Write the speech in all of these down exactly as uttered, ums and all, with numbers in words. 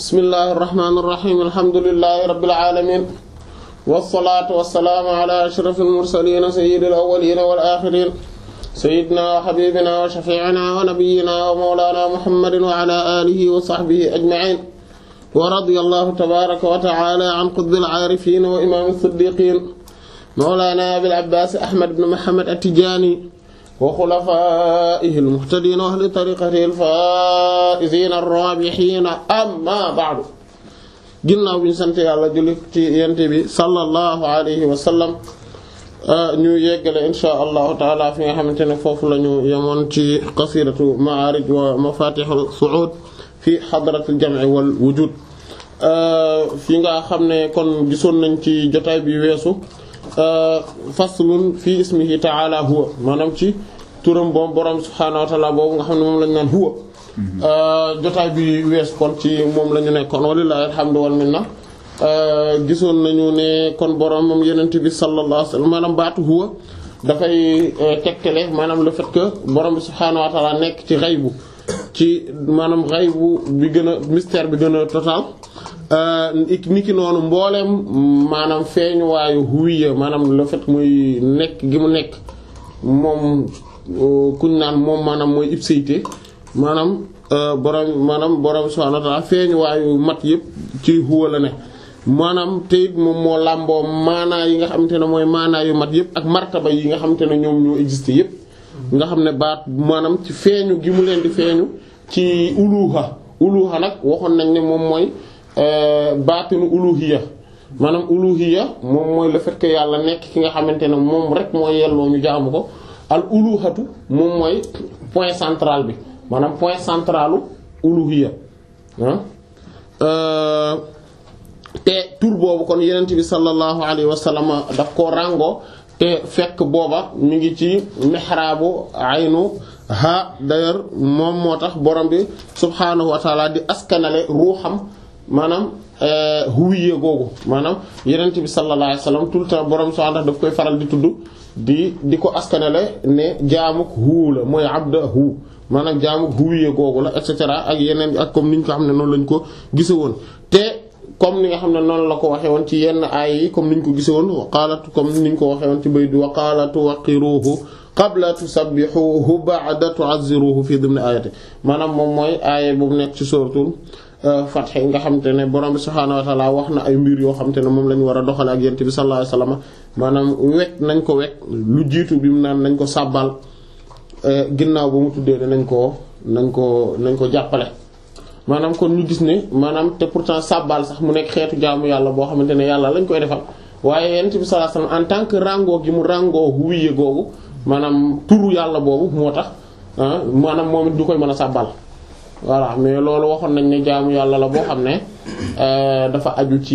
bismillahir rahmanir rahim alhamdulillahi rabbil alamin wassalaatu wassalaamu ala ashrafil mursaliin sayyidil awwaliin wal aaxiriin sayyidinaa wa habiibinaa wa shafii'inaa wa nabiyyinaa wa mawlaanaa muhammadin wa ala aalihi wa sahbihi ajma'iin wa radiyallahu tabaaraka wa ta'aalaa an qutbil aarifiin wa imaamil siddiiqiin mawlaanaa abil abbaas ahmad ibn muhammad at-tijaani wa xulafaa'ihil muhtadiina wa ahli tariiqatihil faa'iziina ar-raabihiina ammaa ba'du. ginnaaw bi ñu sant yàlla julli ci yent bi sallallahu alayhi wa sallam ñu yeggale insha allahu taala fi nga xamante ne foofu la ñu yemoon ci qasidatu ma'aarij wa mafatihul su'ud fi hadratil jam'i wal wujud fi nga xam ne kon gisoon nañ ci jotaay bi weesu faslun fi ismihi ta'ala huwa maanaam ci turam boobu borom subhaanahu wa ta'ala boobu nga xam ne moom lañ naan huwa jotaay bi wees kon ci moom la ñu nekkoon walillahi alhamdu wal minna gisoon nañu ne kon borom moom yenent bi sallallahu alayhi wasallam maanaam baatu huwa dafay tegtale maanaam le fait que borom bi subhaanahu wa ta'ala nekk ci xaybu ci maanaam xaybu bi gën a mystère bi gën a total ni ki noonu mbooleem maanaam feeñuwaayu huwiya maanaam le fait muy nekk gi mu nekk moom kuñ naan moom maanaam mooy ipséité maanaam borom maanaam borom subhaanahu wa ta'aala feeñ waayu mat yëpp ci huwa la ne maanaam te it moom moo làmboo maanaa yi nga xamante ne mooy maanaa yu mat yëpp ak martaba yi nga xamante ne ñoom ñoo existé yëpp nga xam ne baat maanaam ci feeñu gi mu leen di feeñu ci uluha uluha nag waxoon nañ ne moom mooy baatinu uluhiya maanaam uluhiya moom mooy le fait que yàlla nekk ki nga xamante ne moom rek mooy yelloo ñu jaamu ko al uluhatu moom mooy point central bi maanaam point centralu uluhiyya te tur boobu kon yenent bi sallallahu alayhi wa sallam daf koo ràngoo te fekk booba mi ngi ci mihraabu aynu ha d'ailleurs moom moo tax borom bi subhaanahu wa taala di askanale ruuxam maanaam huwiyya googu maanaam yenent bi sallallahu alayhi wa sallam tout le temps borom subhaanahu daf koy faral di tudd di di ko askanale ne jaamuk huu la mooy abdahu maanaam jaamu huwiye googu la et cetera ak yeneen ak comme ni ñu ko xam ne noonu lañ ko gise woon te comme ni nga xam ne noonu la ko waxee woon ci yenn aay yi comme ni ñu ko gise woon waqaalatu comme ni ñu ko waxee woon ci bayt wa qaalatu waqiruhu qabla tusabbihuhu ba'da tu'azziruhu fi dimni ayati maanaam moom mooy aaye bu nekk ci suratul Fath nga xam te ne borom bi subhaanahu wa ta'ala wax na ay mbir yoo xam te ne moom lañu war a doxale ak yent bi sallallahu alayhi wasallam maanaam wekk nañ ko wekk lu jiitu bi mu naan nañ ko sàbbal ginnaaw ba mu tuddee ne nañ ko nañ ko nañ ko jàppale maanaam kon ñu gis ne maanaam te pourtant sàbbal sax mu nekk xeetu jaamu yàlla boo xamante ne yàlla lañ koy defal waaye yent bi sallallahu alayhi wasallam en tant que rango gi mu rango huwiye googu maanaam turu yàlla boobu moo tax maanaam moom it du koy mën a sàbbal voilà mais loolu waxoon nañ ne jaamu yàlla la boo xam ne dafa aju ci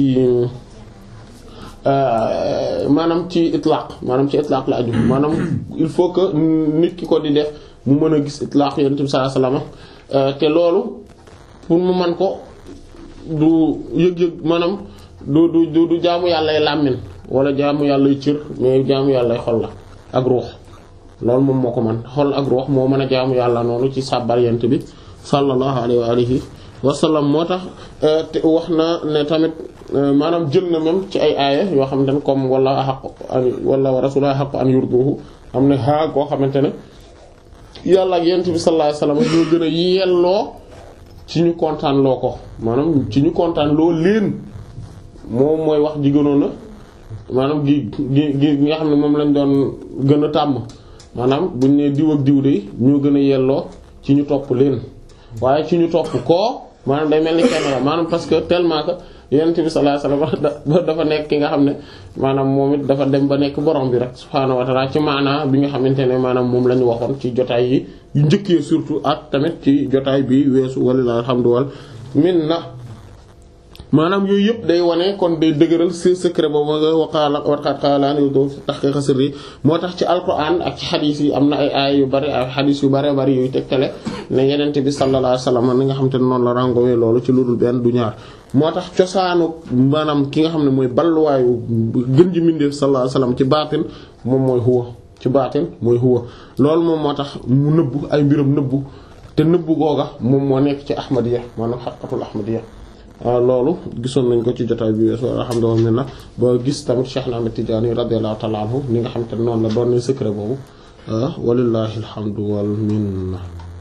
maanaam ci itlaq maanaam ci itlaq la aju maanaam il faut que nit ki ko di def mu mën a gis itlaq yonent bi sallallahu alayhi wasallam te loolu pour mu man ko du yëg-yëg maanaam du du du jaamu yàllay làmmiñ wala jaamu yàllay cër mais jaamu yàllay xol la ak ruux loolu moom moo ko man xol ak ruux moo mën a jaamu yàlla noonu ci sàbbal yonent bi sallallahu alayhi wa alihi wa sallam moo tax te wax na ne tamit maanaam jël na même ci ay aaya yoo xamante ne comme wala xaq wala wa rasulullah xaq an yurduhu am na xaa koo xamante ne yàlla ak yonent bi sallallahu alayhi wa sallam ñoo gën a yelloo ci ñu kontaan loo ko maanaam ci ñu kontaan loo leen moom mooy wax ji gënoon na maanaam gi gi gi nga xam ne moom lañ doon gën a tàmm maanaam buñ ne diw ak diw de ñoo gën a yelloo ci ñu topp leen waaye ci ñu topp koo maanaam day mel ni kenn la maanaam parce que tellement que yonent bi sallallahu alayhi wasallam dafa nekk ki nga xam ne maanaam moom it dafa dem ba nekk borom bi rek subhaanahu wa ta'ala ci maanaa bi nga xamante ne maanaam moom la ñu waxoon ci jotaay yi yu njëkkee surtout ak tamit ci jotaay bi weesu walillahi alhamdu wal minna maanaam yooyu yëpp day wane kon day dëgëral ci secret boobu nga waqaala waqaat xaalaan yu doo tahqiq sirri moo tax ci alquran ak ci xadiis yi am na ay aay yu bari ay xadiis yu bari bari yuy tegtale ne yenente bi sallallahu alayhi wasallam ni nga xam te ne noonu la ràngowee loolu ci lu dul benn du ñaar moo tax cosaanu maanaam ki nga xam ne mooy balluwaayu gën ji mindeef sallallahu alayhi wasallam ci baatin moom mooy huwa ci baatin mooy huwa loolu moom moo tax mu nëbbu ay mbiram nëbbu te nëbbu googa moom moo nekk ci ahmadiyya maanaam xaqatul ahmadiyya loolu gisoon nañ ko ci jotaay bi weesu alhamdulillah ba gis tamit Cheikh Ahmed Tidiane radiyallahu ta'ala anhu ni nga xam te noonu la doon secret boobu walillahi alhamdu wal minna.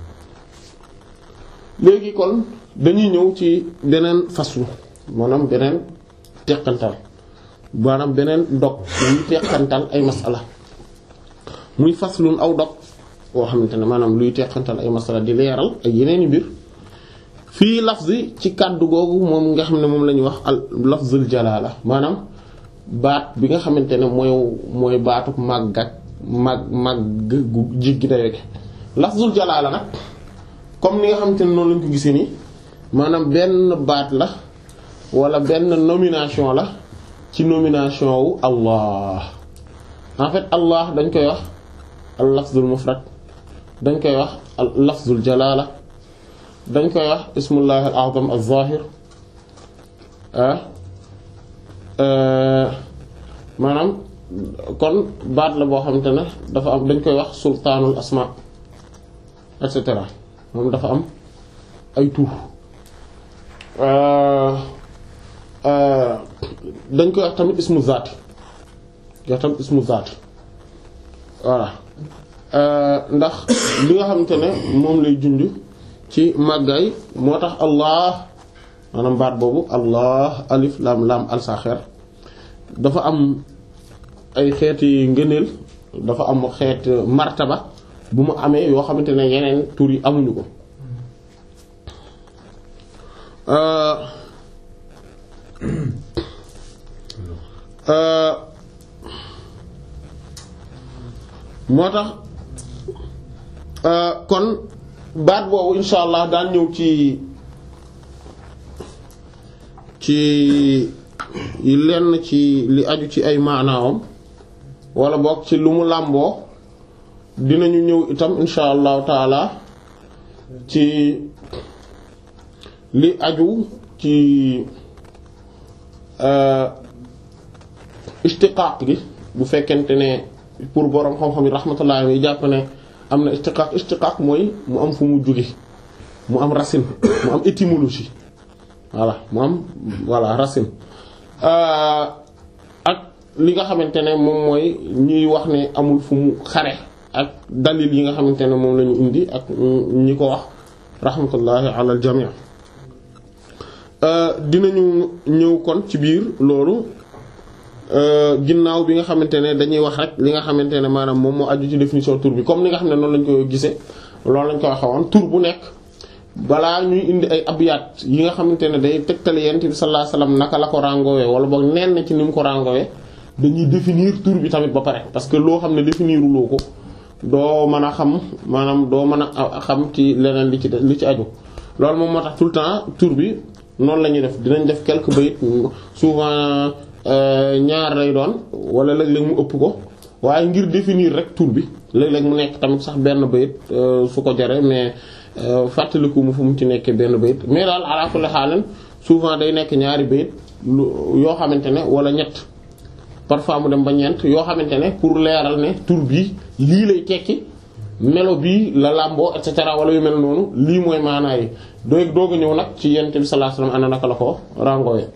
léegi kon dañuy ñëw ci beneen faslu maanaam beneen teqantal maanaam beneen dog luy teqantal ay masala muy faslun aw dog boo xamante ne maanaam luy teqantal ay masala di leeral ay yeneeni mbir fii lafzi ci kàddu googu moom nga xam ne moom la ñuy wax al lafzul jalaala maanaam baat bi nga xamante ne mooy mooy baatu màgg ak màgg màgg gu jéggi dayoo gi lafzul jalaala nag comme ni nga xamante ne noonu lañ ko gisee nii maanaam benn baat la wala benn nomination la ci nomination wu Allah en fait Allah dañ koy wax al lafzul mufrad dañ koy wax al lafzul jalaala dañ koy wax ismullahi al a'zam al zahir maanaam kon baat la boo xamante ne dafa am dañ koy wax sultaanul asma et cetera moom dafa am ay tur dañ koy wax tamit ismu zaati yow tamit ismu zaati voilà ndax li nga xamante ne moom lay junj ci màggaay moo tax Allah maanaam baat boobu Allah alif lam lam al saxeer dafa am ay xeeti ngëneel dafa am xeet martaba bu mu amee yoo xamante ne yeneen tur yi amuñu ko moo tax kon baat boobu insha allah daan ñëw ci ci lenn ci li aju ci ay maanaawam wala boog ci lu mu làmboo dinañu ñëw itam insha allahu taala ci li aju ci istiqaaq gi bu fekkente ne pour borom xam-xam yi rahmatullah yi jàpp ne am na istiqaaq istiqaaq mooy mu am fu mu jóge mu am racine mu am étymologie voilà mu am voilà racine ak li nga xamante ne moom mooy ñuy wax ne amul fu mu xare ak dalil yi nga xamante ne moom la ñu indi ak ñi ko wax rahmatullahi ala al jami' dinañu ñëw kon ci biir loolu ginnaaw bi nga xamante ne dañuy wax rek li nga xamante ne maanaam moom moo aju ci définition tur bi comme ni nga xam ne noonu lañ ko gisee loolu lañ ko waxee woon tur bu nekk balaa ñuy indi ay abyaat yi nga xamante ne day tegtale yent bi sallallahu alayhi wasallam naka la ko ràngoowee wala boog nenn ci ni mu ko ràngoowee dañuy définir tur bi tamit ba pare parce que loo xam ne définiruloo ko doo mën a xam maanaam doo mën a xam ci leneen li ci li ci aju loolu moom moo tax tout le temps tur bi noonu la ñuy def dinañ def quelques bayit souvent ñaar lay doon wala léeg-léeg mu ëpp ko waaye ngir définir rek tur bi léeg-léeg mu nekk tamit sax benn bayit su ko jaree mais fàttaliku mu fu mu ci nekkee benn bayit mais daal ala kulli haal souvent day nekk ñaari bayit yoo xamante ne wala ñett parfois mu dem ba ñeent yoo xamante ne pour leeral ne tur bi lii lay tekki melo bii la làmboo et cetera wala yu mel noonu lii mooy maanaa yi doog doog a ñëw nag ci yonent bi sallallahu alayhi wasallam ana naka la ko ràngooyee.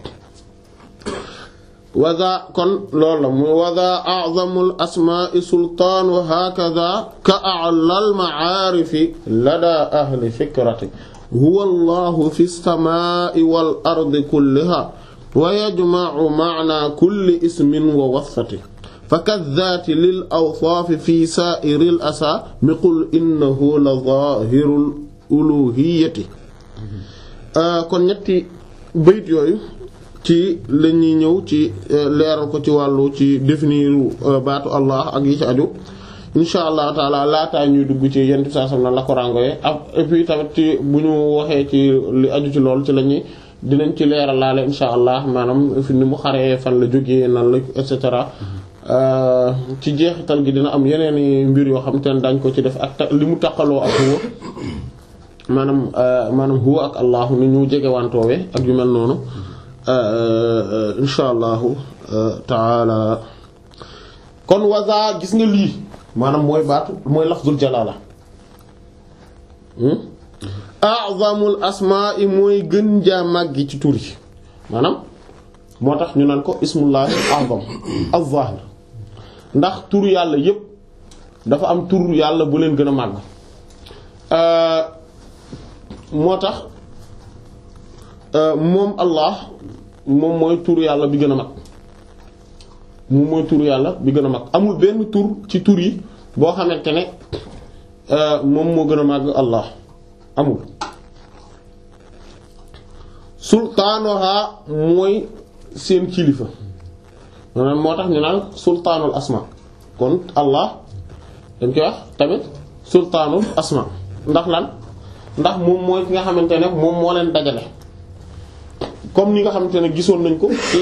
waza kon loolu la mu waza a'zamul asmaa'i sultaanu hakaza ka a'lal ma'aarifi lada ahli fikrati huwa allahu fi samaa'i wal ardi kulliha wa yajma'u ma'na kulli ismin wa wasfati fakadhaati lil awsaafi fi saa'iril asaami qul innahu la zaahirul uluhiyyati. kon ñetti bayit yooyu ci la ñuy ñëw ci leeral ko ci wàllu ci définir baatu Allah ak yi ci aju insha allah taala laataa ñuy dugg ci yenn saa sam na la ko rangoye ak et puis tamit ci bu ñu waxee ci li aju ci lool ci la ñuy dinañ ci leeral laale insha allah maanaam fi ni mu xaree fan la jógee nan la et cetera ci jeexital gi dina am yeneen mbir yoo xam te ne dañ ko ci def ak li mu taqaloo ak huwa maanaam maanaam huwa ak allahu ni ñu jege wantoowee ak yu mel noonu insha allahu taala. kon waza gis nga lii maanaam mooy baatu mooy lafzul jalaala a'zamul asmaa'i mooy gën jaa màggi ci tur yi maanaam moo tax ñu naan ko ismullahi a'zam az-zahir ndax tur yàlla yépp dafa am tur yàlla bu leen gën a màgg moo tax moom Allah moom mooy tur yàlla bi gën a mag moom mooy tur yàlla bi gën a mag amul benn tur ci tur yi boo xamante ne moom moo gën a màgg Allah amul sultaanoha mooy seen kilifa maanaam moo tax ñu naan sultaanul asma kon Allah dañ koy wax tamit sultaanul asma ndax lan ndax moom mooy ki nga xamante ne moom moo leen dajale comme ni nga xamante ne gisoon nañ ko ci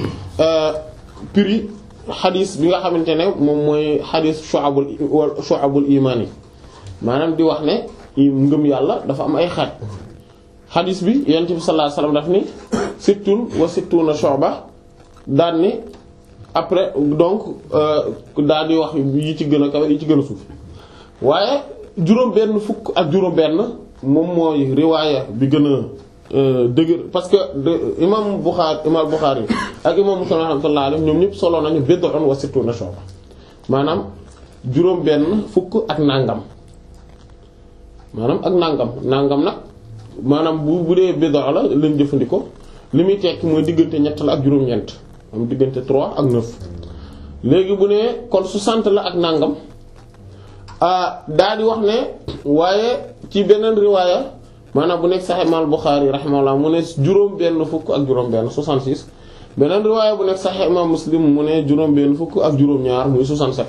piri xadis bi nga xamante ne moom mooy xadis shu'abul shu'abul imaan yi maanaam di wax ne ngëm yàlla dafa am ay xaaj xadis bi yonent bi sallallahu alayhi wasallam daf ni sittun wa sittuna shu'ba daan ni après donc daal di wax yi ci gën a kawe yi ci gën a suuf waaye juróom benn fukk ak juróom benn moom mooy riwaaya bi gën a dëgër parce que imam Bukhari imam Bukhari ak imam Muslim rahmatullahi alayhi ñoom ñëpp solo nañu bid'un wa sittuna shu'ba maanaam juróom benn fukk ak nangam maanaam ak nangam nangam nag maanaam bu bu dee bid'a la lañ jëfandikoo li muy tekki mooy diggante ñett la ak juróom-ñeent am diggante trois ak neuf léegi bu ne kon soixante la ak nangam daa di wax ne waaye ci beneen riwaaya maanaam bu nekk Sahih Imam Bukhari rahimahullah mu ne juróom benn fukk ak juróom benn soixante-six beneen riwaaya bu nekk Sahih Imam Muslim mu ne juróom benn fukk ak juróom ñaar muy soixante-sept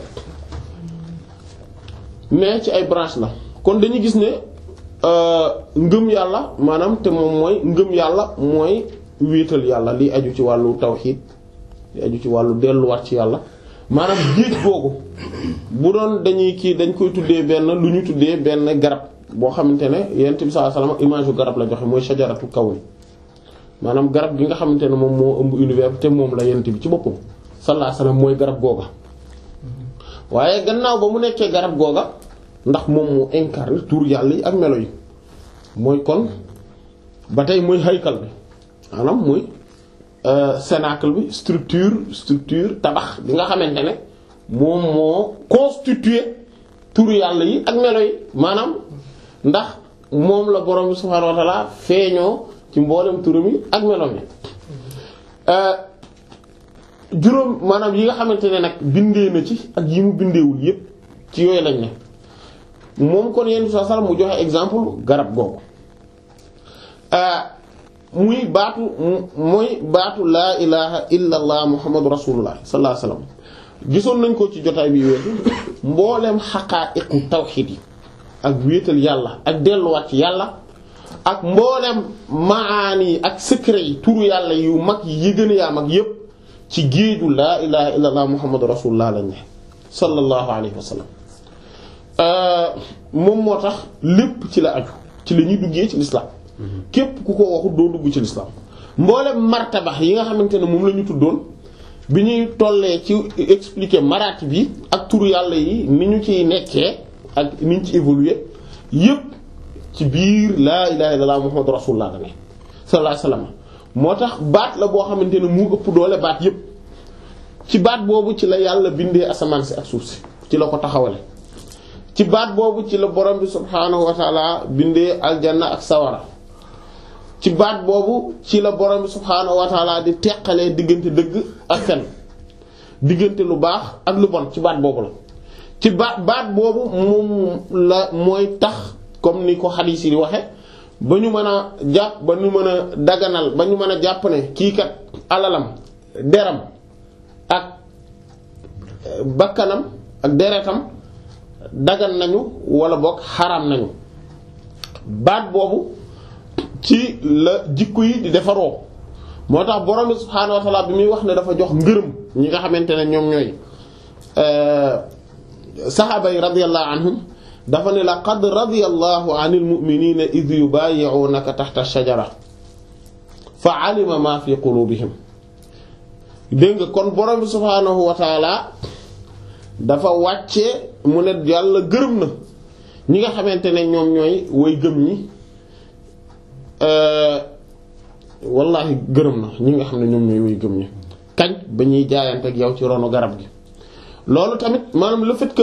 mais ci ay branche la kon dañuy gis ne ngëm yàlla maanaam te moom mooy ngëm yàlla mooy wéetal yàlla li aju ci wàllu tawxiid li aju ci wàllu delluwaat ci yàlla maanaam géej googu bu doon dañuy kii dañ koy tuddee benn lu ñu tuddee benn garab boo xamante ne yonent bi sallallahu alayhi wasallam image yu garab la joxe mooy shajaratu kawni maanaam garab gi nga xamante ne moom moo ëmb univers te moom la yonent bi ci boppam sallallahu alayhi wasallam mooy garab googa waaye gannaaw ba mu nekkee garab googa ndax moom moo incarné tur yàlla yi ak melo yi mooy kon ba tey mooy haykal bi maanaam mooy cénacle bi structure structure tabax bi nga xamante ne moom moo constitué tur yàlla yi ak melo yi maanaam ndax moom la borom bi subhaanahu wa ta'ala feeñoo ci mboolem turam yi ak melo yi juróom maanaam yi nga xamante ne nag bindee na ci ak yi mu bindeewul yépp ci yooyu lañ ne moom kon yenn saa sal mu joxe exemple garab googu muy baatu muy baatu laa ilaha illa allah muhammadu rasulullah sallallahu alayhi wasallam gisoon nañ ko ci jotaay bi weesu mbooleem xaqaa'iqu tawxiid yi ak wéetal yàlla ak delluwaat ci yàlla ak mbooleem maani yi ak secret yi turu yàlla yu mag yi gën a yaa mag yépp ci géeju laa ilaha illa allah muhammadu rasulullah lañ ne sallallahu alayhi wasallam moom moo tax lépp ci la aju ci la ñuy duggee ci l'islam képp ku ko waxut doo dugg ci l'islam mboolem martaba yi nga xamante ne moom la ñu tuddoon bi ñuy tollee ci expliquer maraati bi ak turu yàlla yi ni ñu ciy nekkee ak ni ñu ci évoluer yépp ci biir laa ilaha illallah muhammadu rasulullah dane sallallahu alayhi wasallam moo tax baat la boo xamante ne mu ëpp doole baat yépp ci baat boobu ci la yàlla bindee asamaan si ak suuf si ci la ko taxawale ci baat boobu ci la borom bi subhaanahu wa taala bindee aljanna ak sawara ci baat boobu ci la borom bi subhaanahu wa taala di teqalee diggante dëgg ak fen diggante lu baax ak lu bon ci baat boobu la ci baat baat boobu moom la mooy tax comme ni ko xadiis yi di waxe ba ñu mën a jàpp ba ñu mën a daganal ba ñu mën a jàpp ne kii kat alalam deram ak bakkanam ak deretam dagan nañu wala boog xaraam nañu baat boobu ci la jikko yi di defaroo moo tax borom bi subhaanahu wa ta'ala bi muy wax ne dafa jox ngërëm ñi nga xamante ne ñoom ñooy saxaaba yi radiyallahu anhum dafa ne laqad radiyallahu anil mu'minina idh yubayyi'unaka tahta ash-shajara fa 'alima ma fi qulubihim dégg nga kon borom bi subhaanahu wa ta'ala dafa wàcce mu ne yàlla gërëm na ñi nga xamante ne ñoom ñooy way gëm ñi wallahi gërëm na ñi nga xam ne ñoom ñooy wuy gëm ñi kañ ba ñuy jaayante ak yow ci ronu garab gi. loolu tamit maanaam le fait que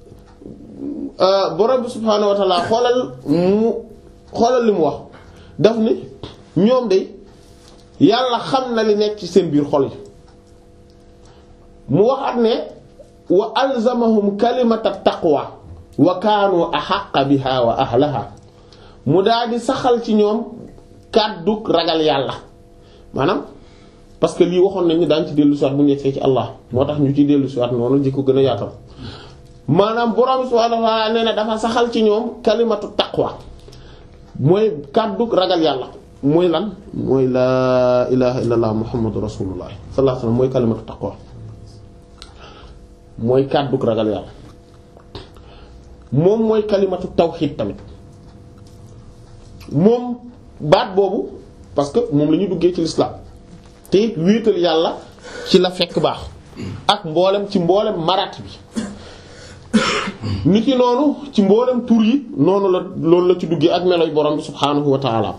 borom bi subhaanahu wa ta'ala xoolal mu xoolal li mu wax daf ni ñoom de yàlla xam na li nekk ci seen biir xol yi mu waxaat ne wa alzamahum kalimata taqwa wa kaanu ahaqqa biha wa ahlaha mu daal di saxal ci ñoom kàddu ragal yàlla maanaam parce que lii waxoon nañu daan ci dellu siwaat bu ñu yegsee ci Allah moo tax ñu ci dellu siwaat noonu di ko gën a yaatal maanaam borom subhaanahu wa ta'aala nee na dafa saxal ci ñoom kalimatu taqwa mooy kàddu ragal yàlla mooy lan mooy laa ilaha illallah muhammadu rasulullah sallallahu alayhi wasallam mooy kalimatu taqwa mooy kàddu ragal yàlla moom mooy kalimatu tawxiid tamit moom baat boobu parce que moom la ñuy duggee ci l'islam te it wéetal yàlla ci la fekk baax ak mboolem ci mboolem maraat bi nit ki noonu ci mboolem tur yi noonu la loolu la ci duggee ak meloy borom bi subhaanahu wa ta'ala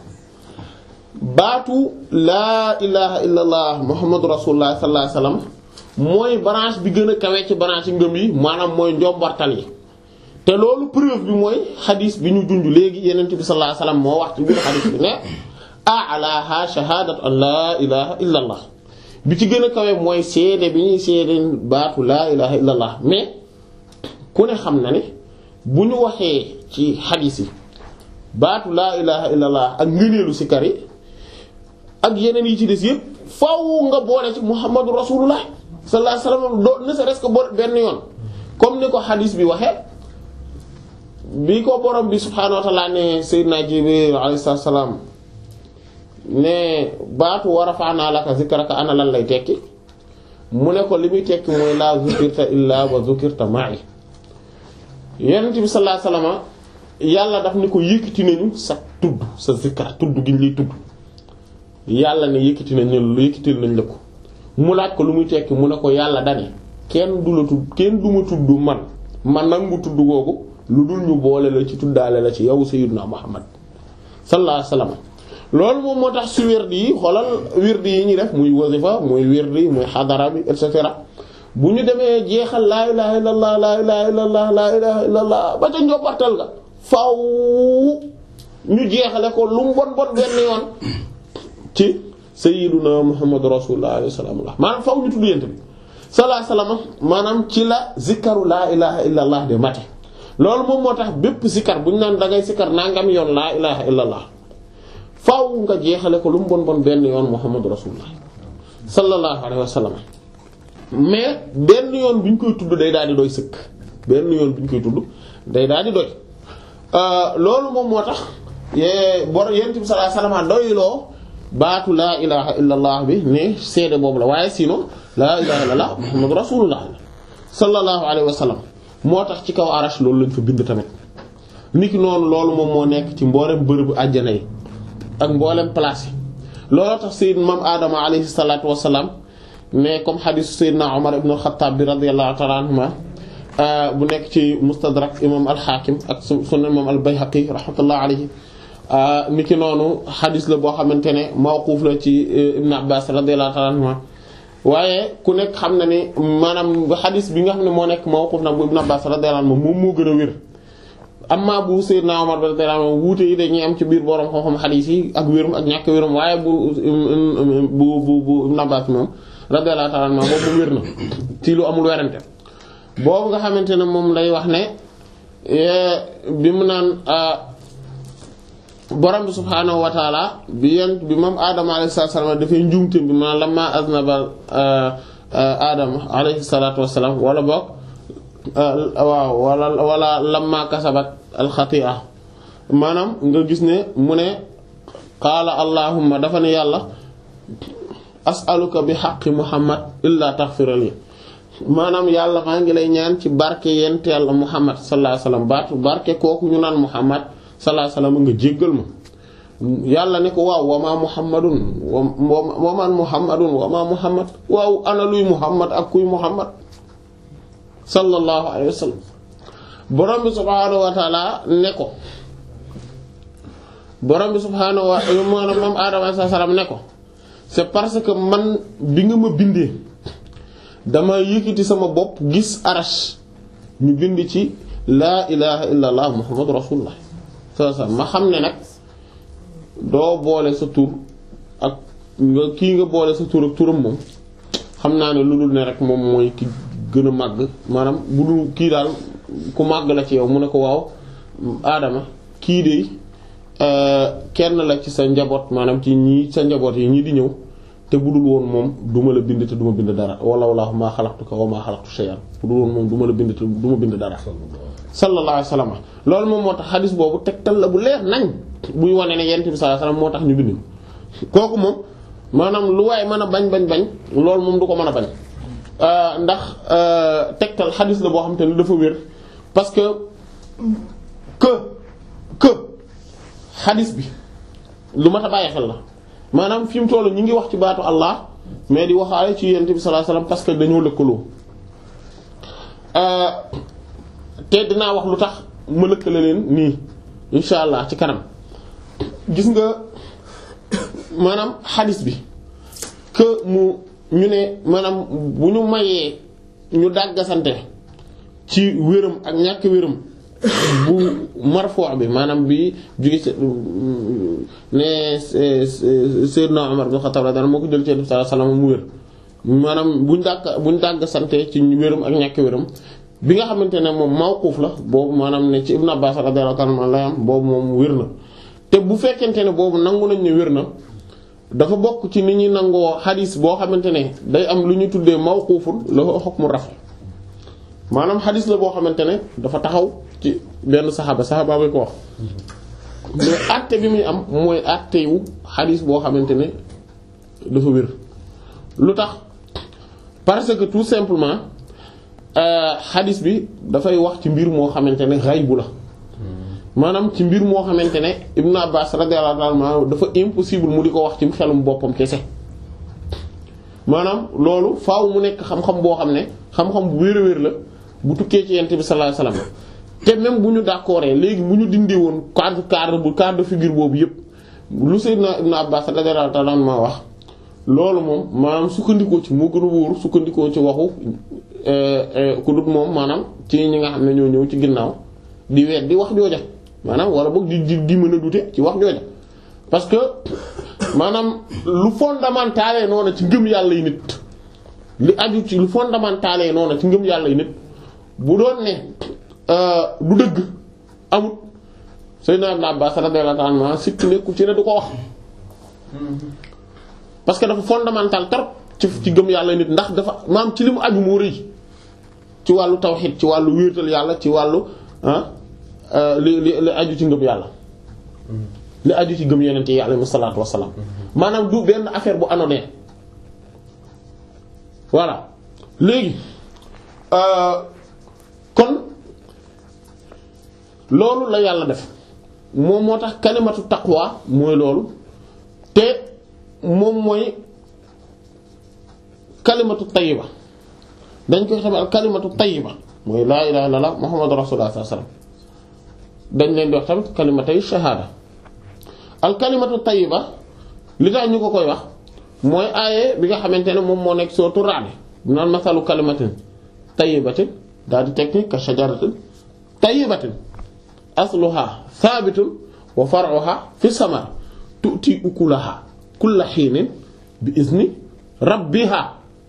baatu laa ilaha illa allah muhammadu rasulullah sallallahu alayhi wasallam mooy branche bi gën a kawe ci branche yi ngëm yi maanaam mooy njombartal yi te loolu preuve bi mooy xadis bi ñu junj léegi yenent bi sallallahu alayhi wasallam moo wax ci biir xadis bi ne a'laha shahadatu an laa ilaha illa allah bi ci gën a kawe mooy seede bi ñuy seede baatu laa ilaha illa allah mais ku ne xam na ne bu ñu waxee ci xadis yi baatu laa ilaha illa allah ak ngëneelu sikar yi ak yeneen yi ci des yëpp faaw nga boole ci muhammadu rasulullah sallallahu alayhi wasallam doo ne serait-ce que benn yoon comme ni ko xadis bi waxee bi ko borom bi subhaanahu wa ta'ala ne sayyidina jibril alayhi salaam ne baatu wa rafa'na laka zikraka ana lan lay tekki mu ne ko li muy tekki mooy laa zukirta illa wa zukirta ma'i yonent bi sallallahu alayhi wasallam yàlla daf ni ko yëkkati nañu sa tudd sa zikra tudd gi ñu lay tudd yàlla ne yëkkati nañ lu yëkkatil nañ la ko mu laaj ko lu muy tekki mu ne ko yàlla dane kenn du la tudd kenn du ma tudd man man nag mu tudd googu lu dul ñu boole la ci tuddaale la ci yow sayyidna Muhammad sallallahu alayhi wasallam loolu moom moo tax su wirdi yi xoolal wirdi yi ñuy def muy wazifa muy wirdi muy xadara bi et cetera bu ñu demee jeexal laa ilaha illallah laa ilaha illallah laa ilaha illallah ba ca njobbartal ga faaw ñu jeexale ko lu mu bon bon benn yoon ci sayyiduna Muhammad rasulullah alayhi wasallam maanaam faaw ñu tudd yent bi sallallahu alayhi wasallam maanaam ci la zikaru laa ilaha illallah de mate loolu moom moo tax bépp zikar bu ñu naan dangay zikar nangam yoon laa ilaha illallah faaw nga jeexale ko lu mu bon bon benn yoon Muhammad rasulullah sallallahu alayhi wasallam mais benn yoon bi ñu koy tudd day daal di doy sëkk benn yoon bi ñu koy tudd day daal di doy loolu moom moo tax bor yent bi sallallahu alayhi wasallam doyloo baatu laa ilaha illallah bi ne seede boobu la waaye sinon laa ilaha illallah muhammadu rasulullah sallallahu alayhi wasallam moo tax ci kaw arash loolu lañ fa bind tamit niki noonu loolu moom moo nekk ci mboolem bërëbu àjjana yi ak mboolem place yi looloo tax sayyid mam Adama alayhi salatu wassalam mais comme xadisu sayyidina Umar ibn al-Khattab bi radiyallahu ta'ala anhuma bu nekk ci mustadrak imam al-Hakim ak sunan imam al-Bayhaqi rahmatullah alayhi niki noonu xadis la boo xamante ne mawquf la ci Ibn Abbas radiyallahu ta'ala anhuma waaye ku nekk xam na ne maanaam xadis bi nga xam ne moo nekk mawquf nag bu Ibn Abbas radiyallahu anhuma moom moo gën a wér amma bu sayyidina Umar radiyallahu anhu wuute yi dañuy am ci biir borom xam-xam xadis yi ak wérum ak ñàkk wérum waaye bu bu bu bu Ibn Abbas moom radiyallahu ta'ala anhu boobu wér na ci lu amul werante boobu nga xamante ne moom lay wax ne bi mu naan borom bi subhaanahu wa ta'ala bi yent bi moom Adama alayhi salaam dafay njuumte bi ma lamma aznaba Adama alayhi salaatu wassalaam wala boog waaw wala wala lamma kasabat al-xati'a maanaam nga gis ne mu ne qaala allahumma dafa ne yàlla as'aluka bi haqqi muhammad illa taghfir li maanaam yàlla maa ngi lay ñaan ci barke yent yàlla muhammad sallallahu alayhi wasallam baatu barke kooku ñu naan muhammad sallallahu alayhi wasallam nga jéggal ma yàlla ne ko waaw wama muhammadun waman muhammadun wama muhammad waaw ana luy muhammad ak kuy muhammad sallallahu alayhi wasallam borom bi subhaanahu wa ta'ala ne ko borom bi subhaanahu wa ta'ala moom Adama alayhi salaam ne ko c'est parce que man bi nga ma bindee dama yëkkati sama bopp gis arash ñu bind ci laa ilaha illa allah muhammadu rasulullah sallallahu alayhi wasallam ma xam ne nag doo boole sa tur ak nga kii nga boole sa tur ak turam moom xam naa ne lu dul ne rek moom mooy ki gën a màgg maanaam bu dul kii daal ku màgg la ci yow mu ne ko waaw Adama kii de kenn la ci sa njaboot maanaam ci ñii sa njaboot yi ñii di ñëw te bu dul woon moom duma la bind te duma bind dara wala wala maa xalaqtuka wa maa xalaqtu shay'an bu dul woon moom duma la bind te duma bind dara sallallahu alayhi wasallam loolu moom moo tax xadis boobu tegtal la bu leer nañ buy wane ne yent bi sallallahu alayhi wasallam moo tax ñu bind kooku moom maanaam lu waaye mën a bañ bañ bañ loolu moom du ko mën a bañ ndax tegtal xadis la boo xam te ne dafa wér parce que que que xadis bi lu mat a bàyyi xel la maanaam fi mu toll ñu ngi wax ci baatu Allah mais di waxaale ci yent bi sallallahu alayhi wasallam parce que dañoo lëkkaloo te dinaa wax lu tax ma lëkkale leen nii insha allah ci kanam gis nga maanaam xadis bi que mu ñu ne maanaam bu ñu mayee ñu dàggasante ci wéram ak ñàkk wéram bu marfu' bi maanaam bi jóge ci ne Seydina Umar ibn Khattab dana moo ko jël ci sallallahu alayhi wasallam mu wér maanaam buñ dàgg buñ dàggasante ci wéram ak ñàkk wéram bi nga xamante ne moom mawquf la boobu maanaam ne ci Ibn Abbas radiyallahu anhu la yam boobu moom wér na te bu fekkente ne boobu nangu nañ ne wér na dafa bokk ci ni ñuy nangoo xadis boo xamante ne day am lu ñu tuddee mawqufun lahu hukmu raf maanaam xadis la boo xamante ne dafa taxaw ci benn saxaaba saxaaba bi ko wax mais àtte bi muy am mooy àtte wu xadis boo xamante ne dafa wér lu tax parce que tout simplement xadis bi dafay wax ci mbir moo xamante ne xaybu la maanaam ci mbir moo xamante ne Ibn Abbas radiyallahu anhu dafa impossible mu di ko wax ci xelum boppam kese maanaam loolu faaw mu nekk xam-xam boo xam ne xam-xam bu wér a wér la bu tukkee ci yent bi sallallahu alayhi wasallam te même bu ñu d'accord léegi bu ñu dindi woon cadre cadre bu cadre de figure boobu yépp lu Sayyidna Ibn Abbas radiyallahu anhu ma wax loolu moom maanaam sukkandikoo ci moo gën a wóor sukkandikoo ci waxu ku dut moom maanaam ci ñi nga xam ne ñoo ñëw ci ginnaaw di weet di wax jooja maanaam wala boog di di di mën a dute ci wax jooja parce que maanaam lu fondamental noonu ci ngëm yàlla yi nit li aju ci lu fondamental noonu ci ngëm yàlla yi nit bu doon ne du dëgg amut Sayyidina Ibn Abbas radiyallahu anhu sikk nekku ci ne du ko wax parce que dafa fondamental trop ci ci gëm yàlla nit ndax dafa maam ci li mu aju moo rëy ci wàllu tawhid ci wàllu wéetal yàlla ci wàllu ah li li li aju ci ngëm yàlla li aju ci ngëm yonent yi alayhi salaatu wassalaam maanaam du benn affaire bu anodin voilà léegi kon loolu la yàlla def moom moo tax kalimatu taqwa mooy loolu te moom mooy kalimatu tayyiba dañ koy xamal kalimatu tayyiba mooy laa ilaaha illallaah muhammadu rasuulullaah sallallaahu alayhi wasallam dañ leen di wax tamit kalimatay shahaada al kalimatu tayyiba li tax ñu ko koy wax mooy aaye bi nga xamante ne moom moo nekk sourate Ra'd naan masalu kalimatin tayyibatin daal di tekki ka shajaratin tayyibatin asluha thabitun wa far'uha fi samar tu'ti ukulaha kulla hiinin bi izni rabbiha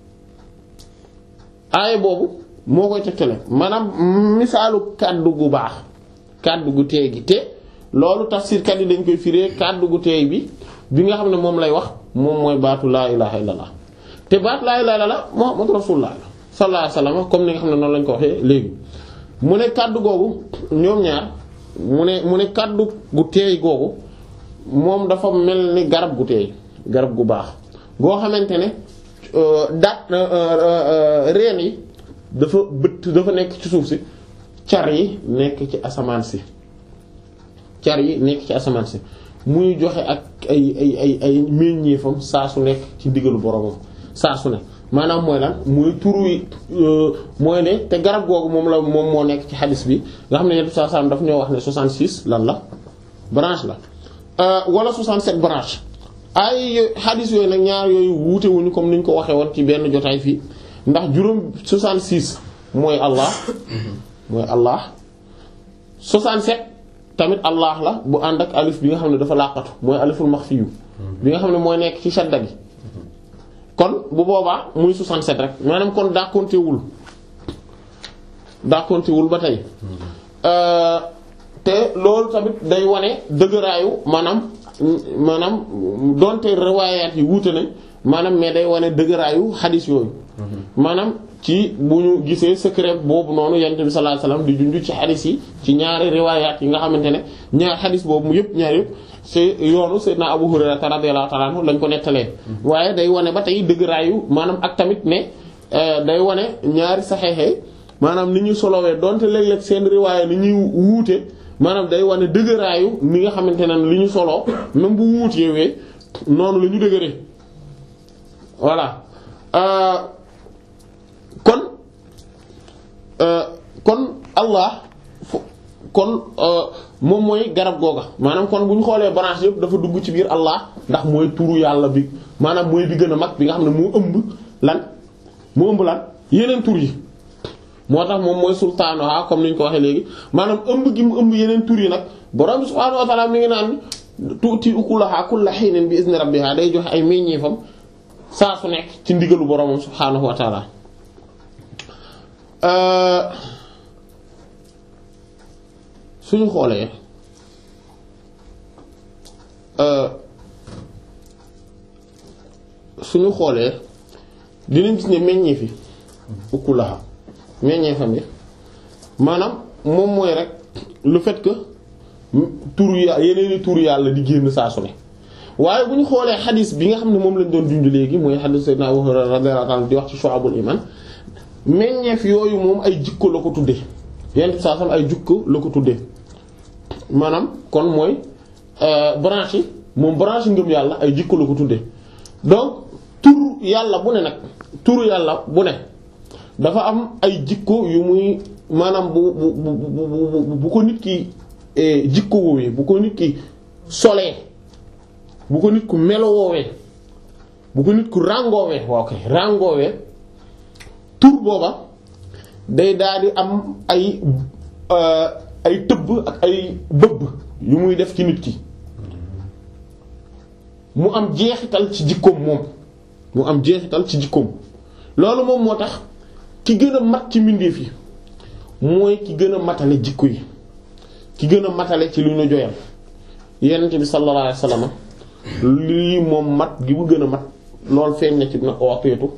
aaye boobu moo koy tegtale maanaam misaalu kàddu gu baax kàddu gu teey gi te loolu tafsirkat yi dañ koy firee kàddu gu teey bi bi nga xam ne moom lay wax moom mooy baatu laa ilaha illallah te baatu laa ilaha illallah muhammadu rasulullah sallallahu alayhi wasallam comme ni nga xam ne noonu lañ ko waxee léegi mu ne kàddu googu ñoom ñaar mu ne mu ne kàddu gu teey googu moom dafa mel ni garab gu teey garab gu baax goo xamante ne daat reen yi dafa bët dafa nekk ci suuf si car yi nekk ci asamaan si car yi nekk ci asamaan si muy joxe ak ay ay ay ay meññeefam saa su nekk ci ndigalu boromam saa su ne maanaam mooy lan muy turu yi mooy ne te garab googu moom la moom moo nekk ci xadis bi nga xam ne yenn saa saa daf ñoo wax ne soixante-six lan la branche la wala soixante-sept branches ay xadis yooyu nag ñaar yooyu wuute wuñu comme niñ ko waxee woon ci benn jotaay fii ndax juróom soixante-six mooy Allah mooy Allah soixante-sept tamit Allah la bu ànd ak alif bi nga xam ne dafa làqatu mooy aliful maxfiyu bi nga xam ne mooy nekk ci shadda gi kon bu boobaa muy soixante-sept rek maanaam kon daa compter wul daa compter wul ba tey te loolu tamit day wane dëgëraayu maanaam maanaam donte riwaayaat yi wuute nañ maanaam mais day wane dëgëraayu xadiis yooyu maanaam ci bu ñu gisee secret boobu noonu yonent bi sallallahu alayhi wasallam di junj ci xadiis yi ci ñaari riwaayaat yi nga xamante ne ñaar xadiis boobu mu yëpp ñaar yëpp c'est yoonu Seydina Abu Hurayra radiyallahu ta'ala anhu lañ ko nettalee waaye day wane ba tey dëgëraayu maanaam ak tamit ne day wane ñaari saxeexee maanaam ni ñu solowee donte léeg-léeg seen riwaaya ni ñuy wuute maanaam day wane dëgëraayu ni nga xamante ne li ñu soloo même bu wuutewee noonu la ñu dëgëree voilà kon kon Allah kon moom mooy garab googa maanaam kon bu ñu xoolee branche yëpp dafa dugg ci biir Allah ndax mooy turu yàlla bi maanaam mooy bi gën a mag bi nga xam ne moo ëmb lan moo ëmb lan yeneen tur yi moo tax moom mooy sultaanoha comme ni ñu ko waxee léegi maanaam ëmb gi mu ëmb yeneen tur yi nag borom subhaanahu wa ta'ala mi ngi naan tuuti ukulaha kulla hiinin bi izni rabbiha day joxe ay meññeefam saa su nekk ci ndigalu boromam subhaanahu wa ta'ala suñu xoolee suñu xoolee dinañ gis ne meññeef yi ukulaha meññeefam yi maanaam moom mooy rek le fait que turu yàlla yeneeni turu yàlla di génn saa su ne waaye bu ñu xoolee xadis bi nga xam ne moom lañ doon junj léegi mooy xadis Seydina Abu Hurayra radiyallahu anhu di wax ci Shu'abul Iman meññeef yooyu moom ay jikko la ko tuddee yenn saa sam ay jikko la ko tuddee maanaam kon mooy branche yi moom branche ngëm yàlla ay jikko la ko tuddee donc turu yàlla bu ne nag turu yàlla bu ne dafa am ay jikko yu muy maanaam bu bu bu bu ko nit ki jikko woowee bu ko nit ki solee bu ko nit ku melo woowee bu ko nit ku ràngoowee waaw kay ràngoowee tur booba day daal di am ay ay tëbb ak ay bëbb yu muy def ci nit ki mu am jeexital ci jikkoom moom mu am jeexital ci jikkoom loolu moom moo tax ki gën a mat ci mbindeef yi mooy ki gën a matale jikko yi ki gën a matale ci lu ñu joyal yonent bi sallallahu alayhi wasallam lii moom mat gi mu gën a mat loolu feeñ na ci na ooteetu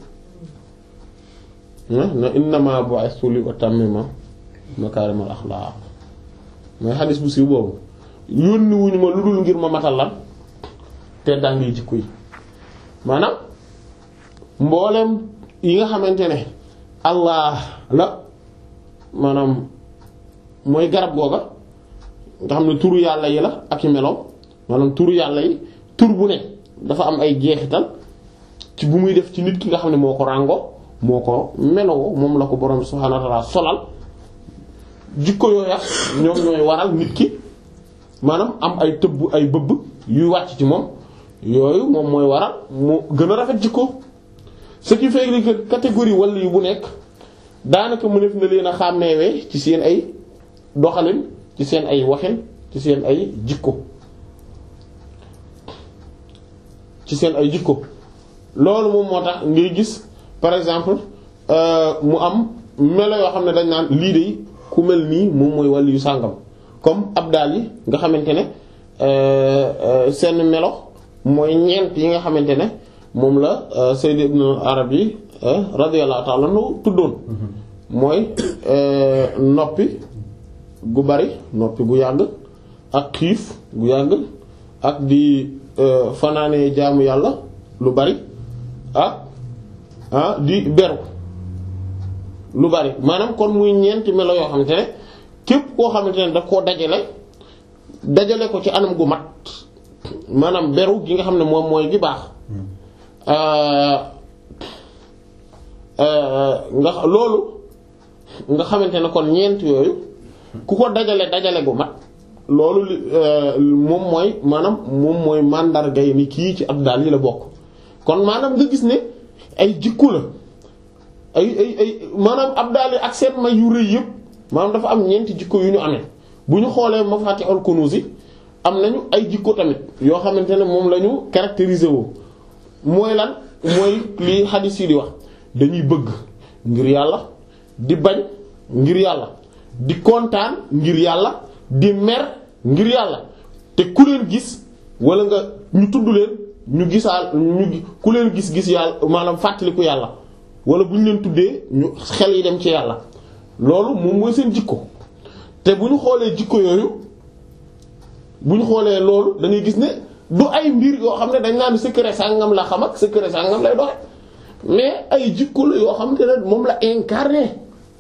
na innama bu'ithtu li utammima makaarimal axlaaq mooy xadis bu siiw boobu yónni wuñu ma lu dul ngir ma matal lan te daa ngi jikko yi maanaam mboolem yi nga xamante ne Allah la maanaam mooy garab googa nga xam ne turu yàlla yi la ak i meloom maanaam turu yàlla yi tur bu ne dafa am ay jeexital ci bu muy def ci nit ki nga xam ne moo ko ràngoo moo ko meloo moom la ko borom subhaanahu wa ta'aala solal jikko yooya ñoom ñooy waral nit ki maanaam am ay tëbb ay bëbb yuy wàcc ci moom yooyu moom mooy waral mu gën a rafet jikko ce qui fait que catégorie wàll yu bu nekk daanaka mu def na leen a xàmmeewee ci seen ay doxalin ci seen ay waxin ci seen ay jikko ci seen ay jikko loolu moom moo tax ngay gis par exemple mu am melo yoo xam ne dañ naan lii de ku mel nii moom mooy wàll yu sàngam comme abdal yi nga xamante ne seen melo mooy ñeent yi nga xamante ne moom la Sayyid Ibn Arabi radiyallahu ta'ala anhu tuddoon mooy noppi gu bari noppi gu yàgg ak xiif gu yàgg ak di fanaanee jaamu yàlla lu bari ak ah di beru lu bari maanaam kon muy ñeenti melo yoo xamante ne képp koo xamante ne daf koo dajale dajale ko ci anam gu mat maanaam beru gi nga xam ne moom mooy gi baax nga loolu nga xamante ne kon ñeent yooyu ku ko dajale dajale gu mat loolu li moom mooy maanaam moom mooy mandarga yi ni kii ci abdal yi la bokk kon maanaam nga gis ne ay jikko la ay ay ay maanaam abdal yi ak seen may yu rëy yëpp maanaam dafa am ñeenti jikko yu ñu amee bu ñu xoolee Mafatihul Kunuz yi am nañu ay jikko tamit yoo xamante ne moom la ñu caractériser woo mooy lan mooy li hadith yi di wax dañuy bëgg ngir yàlla di bañ ngir yàlla di kontaan ngir yàlla di mer ngir yàlla te ku leen gis wala nga ñu tudd leen ñu gisaal ñu ku leen gis-gis yàlla maanaam fàttaliku yàlla wala bu ñu leen tuddee ñu xel yi dem ci yàlla loolu moom mooy seen jikko te bu ñu xoolee jikko yooyu bu ñu xoolee loolu dañuy gis ne du ay mbir yoo xam ne dañ naan secret sàngam la xam ak secret sàngam lay doxe mais ay jikko la yoo xam ne moom la incarné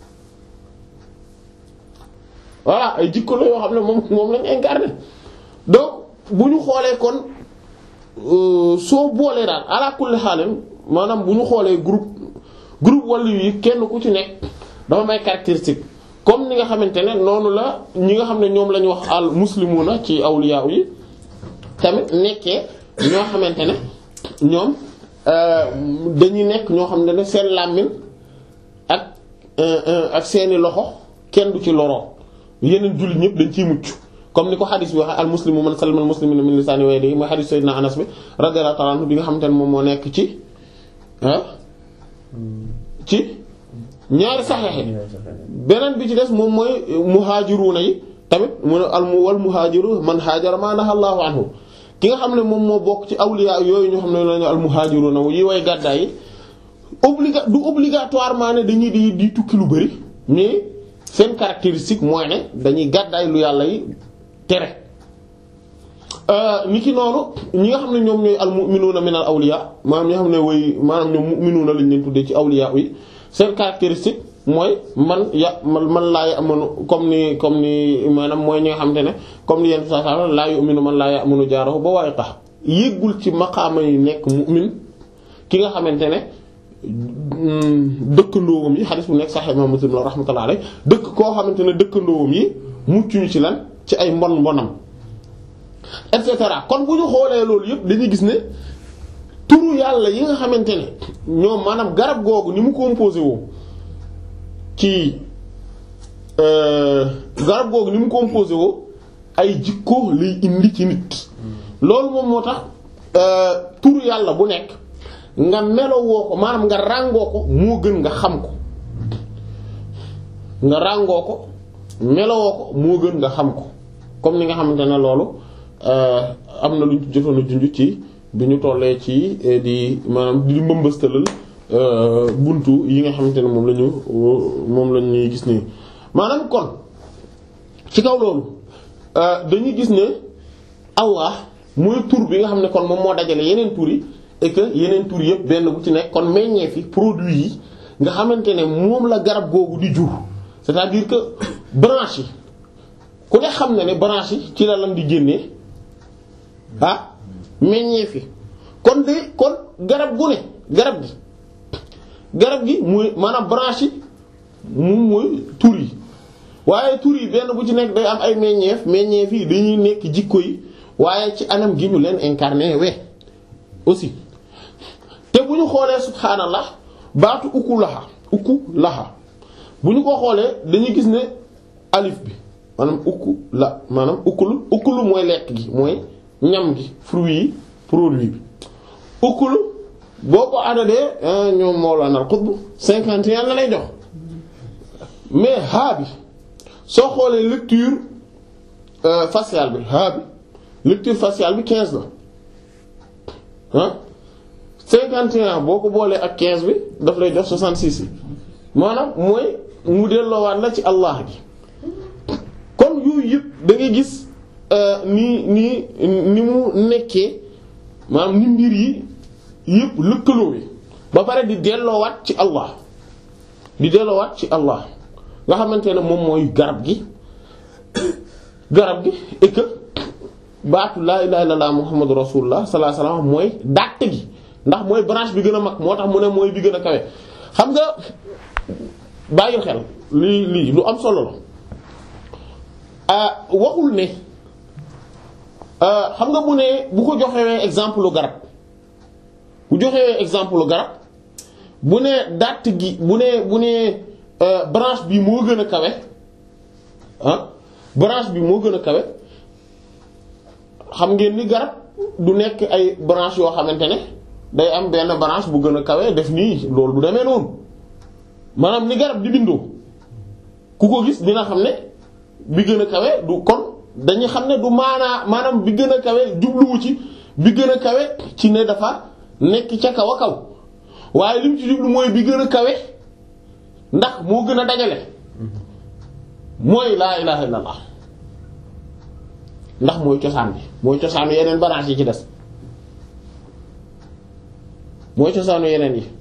voilà ay jikko la yoo xam ne moom moom lañ incarné donc bu ñu xoolee kon soo boolee daal ala kulli xaalim maanaam bu ñu xoolee groupe groupe wàllu yi kenn ku ci nekk dafa may caractéristique comme ni nga xamante ne noonu la ñi nga xam ne ñoom la ñu wax al muslimuna ci awliya yi tamit nekkee ñoo xamante ne ñoom dañuy nekk ñoo xam ne seen làmmiñ ak ak seeni loxo kenn du ci loroo yeneen jullit ñëpp dañ ciy mucc comme ni ko xadis bi waxee al muslimu man salima al muslimina min lisaani wa yadihi mooy xadis sayyidina Anas bi radiyallahu ta'ala anhu bi nga xamante ne moom moo nekk ci ah ci ñaari saxeex beneen bi ci des moom mooy muhaajiruuna yi tamit mu ne al wal muhaajiru man haajara ma naha Allahu anhu ki nga xam ne moom moo bokk ci awliya yooyu ñoo xam ne lañu al muhaajiruuna yi way gàddaay yi obliga du obligatoirement ne dañuy di di tukki lu bari mais seen caractéristique mooy ne dañuy gàddaay lu yàlla yi tere ni ki noonu ñi nga xam ne ñoom ñooy al mu'minuuna min al awliya maanaam ñi nga xam ne way maanaam ñoom mu'minuuna lañ leen tuddee ci awliya yi seen caractéristique mooy man ya man laa ya'manu comme ni comme ni maanaam mooy ñi nga xamante ne comme ni yenn saa saa laa yu'minu man laa ya'manu jaarahu ba waaye tax yéggul ci maqaama yi nekk mu'min ki nga xamante ne dëkkandoowam yi xadis bu nekk Sahih Imam Muslim la rahmatullahi alayhi dëkk koo xamante ne dëkkandoowam yi muccuñu ci lan ci ay mbon mbonam et cetera kon bu ñu xoolee loolu yëpp dañuy gis ne turu yàlla yi nga xamante ne ñoom maanaam garab googu ni mu composé woo ci garab googu ni mu composé woo ay jikko lay indi ci nit loolu moom moo tax turu yàlla bu nekk nga meloo woo ko maanaam nga ràngoo ko moo gën nga xam ko nga ràngoo ko meloo ko moo gën nga xam ko comme ni nga xamante ne loolu am na lu ñu jotoon a junj ci bi ñu tollee ci di maanaam di mbëmbëstalal buntu yi nga xamante ne moom la ñu moom la ñuy gis nii maanaam kon ci kaw loolu dañuy gis ne Allah mooy tur bi nga xam ne kon moom moo dajale yeneen tur yi et que yeneen tur yëpp benn bu ci nekk kon meññeef yi produit yi nga xamante ne moom la garab googu di jur c'est-à-dire que branche yi ku ne xam na ne branche yi ci la lan di génnee ah meññeef yi kon de kon garab gu ne garab gi garab gi muy maanaam branche yi moom mooy tur yi waaye tur yi benn bu ci nekk day am ay meññeef meññeef yi dañuy nekk jikko yi waaye ci anam gi ñu leen incarné we aussi te bu ñu xoolee subhaanallah baatu ukku laxa ukku laxa bu ñu ko xoolee dañuy gis ne alif bi maanaam ukku la maanaam ukkulu ukkulu mooy lekk gi mooy ñam gi fruit yi produit bi ukkulu boo ko adadee ñoom Mawlana al-Qutb cinquante et un la lay jox mais haa bi soo xoolee lecture faciale bi haa bi lecture faciale bi quinze la ah cinquante et un boo ko boolee ak quinze bi daf lay jox soixante-six yi maanaam mooy mu delloowaat la ci Allah gi kon yooyu yëpp da ngay gis ni ni ni mu nekkee maanaam ni mbir yi yëpp lëkkaloo yi ba pare di delloowaat ci Allah di delloowaat ci Allah nga xamante ne moom mooy garab gi garab gi et que baatu laa ilaaha illallaah muhammadu rasulullah sallallahu alayhi wasallam mooy dàtt gi ndax mooy branche bi gën a mag moo tax mu ne mooy bi gën a kawe xam nga bàyyil xel lii lii lu am solo la ah waxul ne xam nga bu ne bu ko joxewee exemple lu garab bu joxewee exemple lu garab bu ne dàtt gi bu ne bu ne branche bi moo gën a kawe ah branche bi moo gën a kawe xam ngeen ni garab du nekk ay branche yoo xamante ne day am benn branche bu gën a kawe def nii loolu du demee noonu maanaam ni garab di bindoo ku ko gis dina xam ne bi gën a kawe du kon dañuy xam ne du maanaa maanaam bi gën a kawe jubluwu ci bi gën a kawe ci ne dafa nekk ca kaw a kaw waaye li mu ci jublu mooy bi gën a kawe ndax moo gën a dajale mooy laa ilaha illallah ndax mooy cosaan bi mooy cosaanu yeneen branche yi ci des mooy cosaanu yeneen yi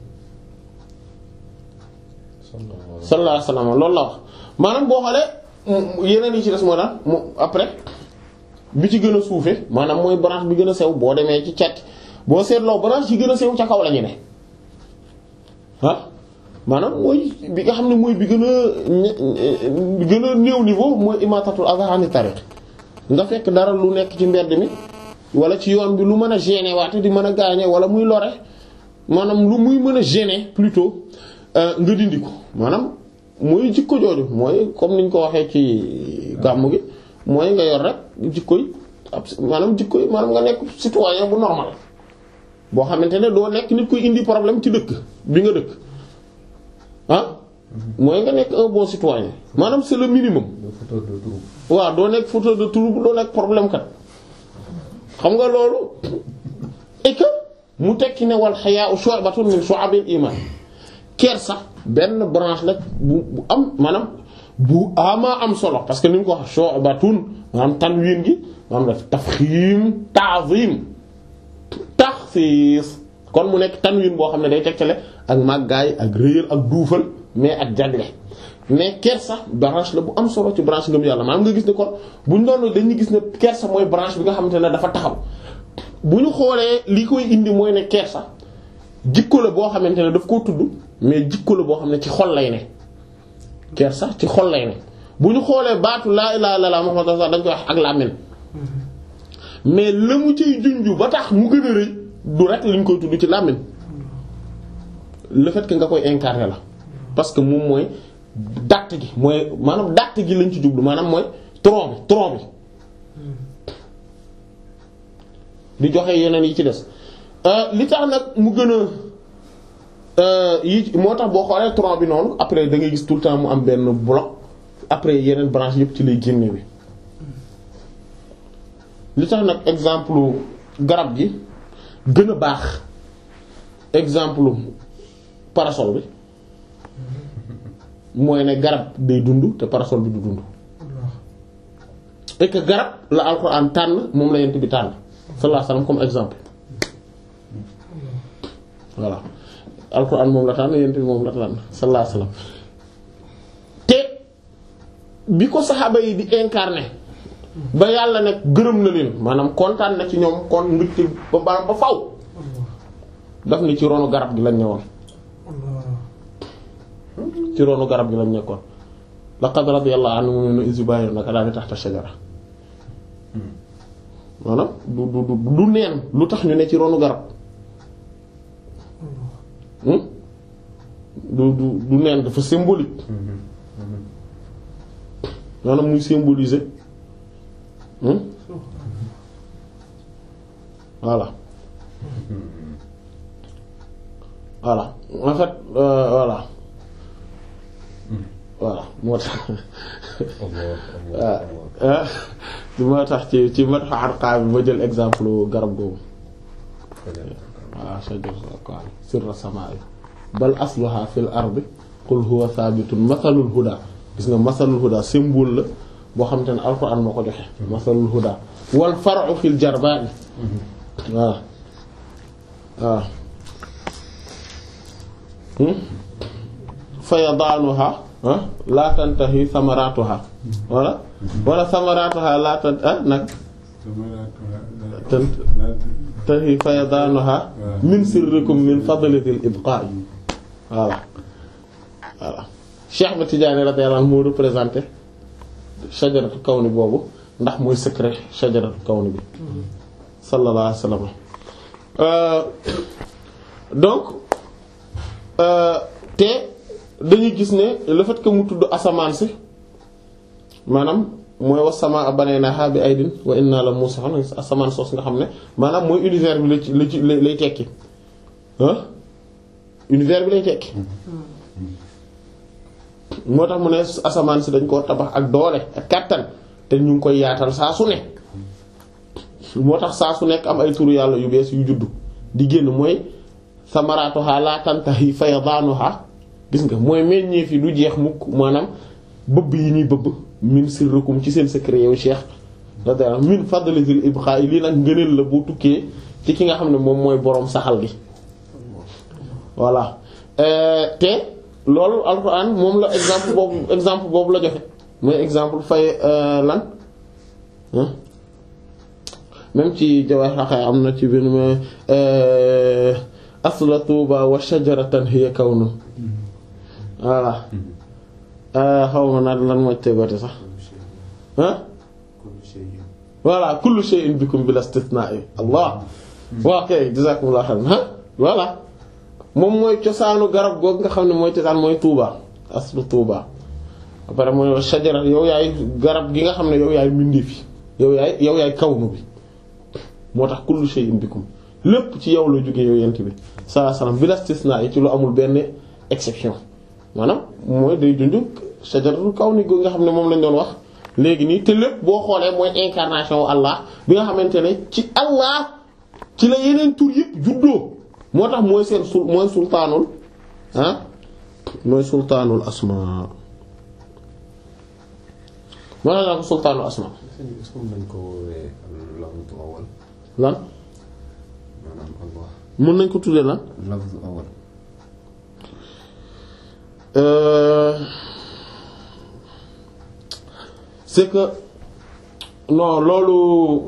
sallallahu alayhi wasallam loolu la wax maanaam boo xoolee yeneen yi ci des moo tax mu après bi ci gën a suufe maanaam mooy branche bi gën a sew boo demee ci cet boo seetloo branche yi gën a sew ca kaw la ñu ne ah maanaam mooy bi nga xam ne mooy bi gën a bi gën a néew niveau mooy imatatul adha ani tariq nga fekk dara lu nekk ci mbedd mi wala ci yoon bi lu mën a gêner waate di mën a gaañe wala muy lore maanaam lu muy mën a gêner plutôt nga dindi ko maanaam mooy jikko jooju mooy comme niñ ko waxee ci gàmmu gi mooy nga yor rek jikko yi ab maanaam jikko yi maanaam nga nekk citoyen bu normal boo xamante ne doo nekk nit kuy indi problème ci dëkk bi nga dëkk ah mooy nga nekk un bon citoyen maanaam c'est le minimum. waaw doo nekk fauteur de trouble doo nekk problème kat xam nga loolu et que mu tekki ne wal hayaa shu'batun min shu'abil iman kersa benn branche la bu bu am maanaam bu ama am solo parce que ni ñu ko wax shu'batun maanaam tanwin gi maanaam daf tafxiim ta'zim taxsiis kon mu nekk tanwin boo xam ne day tegtale ak màggaay ak réyal ak duufal mais ak jagle mais kersa branche la bu am solo ci branche ngëm yàlla maanaam nga gis ne kon bu ñu doon dañuy gis ne kersa mooy branche bi nga xamante ne dafa taxaw bu ñu xoolee li koy indi mooy ne kersa jikko la boo xamante ne daf koo tudd mais jikko la boo xam ne ci xol lay ne kersa ci xol lay ne bu ñu xoolee baatu laa ilaaha illallaah muhammadu rasuulullaah dañ koy wax ak làmmiñ mais la mu cay junju ba tax mu gën a rëy du rek li ñu koy tudd ci làmmiñ le fait que nga koy incarner la parce que moom mooy dàtt gi mooy maanaam dàtt gi lañ ci jublu maanaam mooy tronc bi tronc bi di joxe yeneen yi ci des li tax nag mu gën a yi moo tax boo xoolee tronc bi noonu après da ngay gis tout le temps mu am benn bloc après yeneen branche yëpp ci lay génne bi li tax nag exemple garab gi gën a baax exemple parasol bi mooy ne garab day dund te parasol bi du dund et que garab la alxuraan tànn moom la yent bi tànn sallallahu alayhi wasallam comme exemple voilà alxuraan moom la tànn yent bi moom la tànn sallallahu alayhi wasallam te bi ko saxaaba yi di incarner ba yàlla nag gërëm na leen maanaam kontaan na ci ñoom kon mbégte ba ba ba faw daf ni ci ronu garab gi lañ ñëwoon ci ronu garab gi lañ nekkoon laqad radiyallahu anhum iz yubayyi'unaka tahta shajara maanaam du du du du neen lu tax ñu ne ci ronu garab du du du neen dafa symbolique maanaam muy symboliser voilà voilà en fait euh, voilà voilà moo tax moo tax ci ci mat xarqaa bi ma jël exemple garab googu waaw shajar quoi sirra samaa'i bal asluha fil ardi qul huwa thabitun mathalul huda gis nga mathalul huda symbole la boo xam te ne alxuraan moo ko joxe mathalul huda wal far'u fil jarba'i waaw waaw fayadaanuha la tantahi samaratuha wala wala samaratuha la tantahi nag tantahi fayadaanuha min sirrikum min fadlil ibqa'i voilà voilà Cheikh Ahmed Tidiane radiyallahu anhu moo représenté shajaratu kawni boobu ndax mooy secret shajarat kawni bi sallallahu alayhi wa sallam euh, donc euh, te dañuy gis ne le fait que mu tudd asamaan si maanaam mooy was samaa banaynaha bi aydin wa inna la musihun asamaan soos nga xam ne maanaam mooy univers bi la ci la ci lay tekki ah univers bi lay tekki moo tax mu ne asamaan si dañ koo tabax ak doole ak kàttan te ñu ngi koy yaatal saa su ne moo tax saa su nekk am ay turu yàlla yu bees yu juddu di génn mooy samaratuha la tantahi fayadanuha gis nga mooy meññeef yi du jeex mukk maanaam bëbb yi ñuy bëbb min sirrukum ci seen secret yow Cheikh radiyallahu min fadlil ibqa lii nag ngëneel la bu tukkee ci ki nga xam ne moom mooy boroom saxal gi voilà te loolu alxuraan moom la exemple boobu exemple boobu la joxe mooy exemple fay lan même ci jawaahir xaqaa am na ci benn ma asla tuuba wa shajaratan hiya kawnun voilà xaw ma nag lan moo tegooti sax ah voilà kullu shay'in bikum bila istithna'i allah waa kay jazakumullahu khairan ah voilà moom mooy cosaanu garab googu nga xam ne mooy cosaan mooy tuuba aslu tuuba après mooy shajara yow yaay garab gi nga xam ne yow yaay mbindi fi yow yaay yow yaay kawnu bi moo tax kullu shay'in bikum lépp ci yow la jógee yow yent bi sallallahu alayhi wasallam bila istithna'i ci lu amul benn exception maanaam mooy day junju shajaratul kawni googu nga xam ne moom lañ doon wax léegi nii te lépp boo xoolee mooy incarnation Allah bi nga xamante ne ci Allah ci la yeneen tur yëpp juddoo moo tax mooy seen sul mooy sultaanul ah mooy sultaanul asma moo tax ko sultaanul asma lan mën nañ ko tuddee lan Euh, c'est que non loolu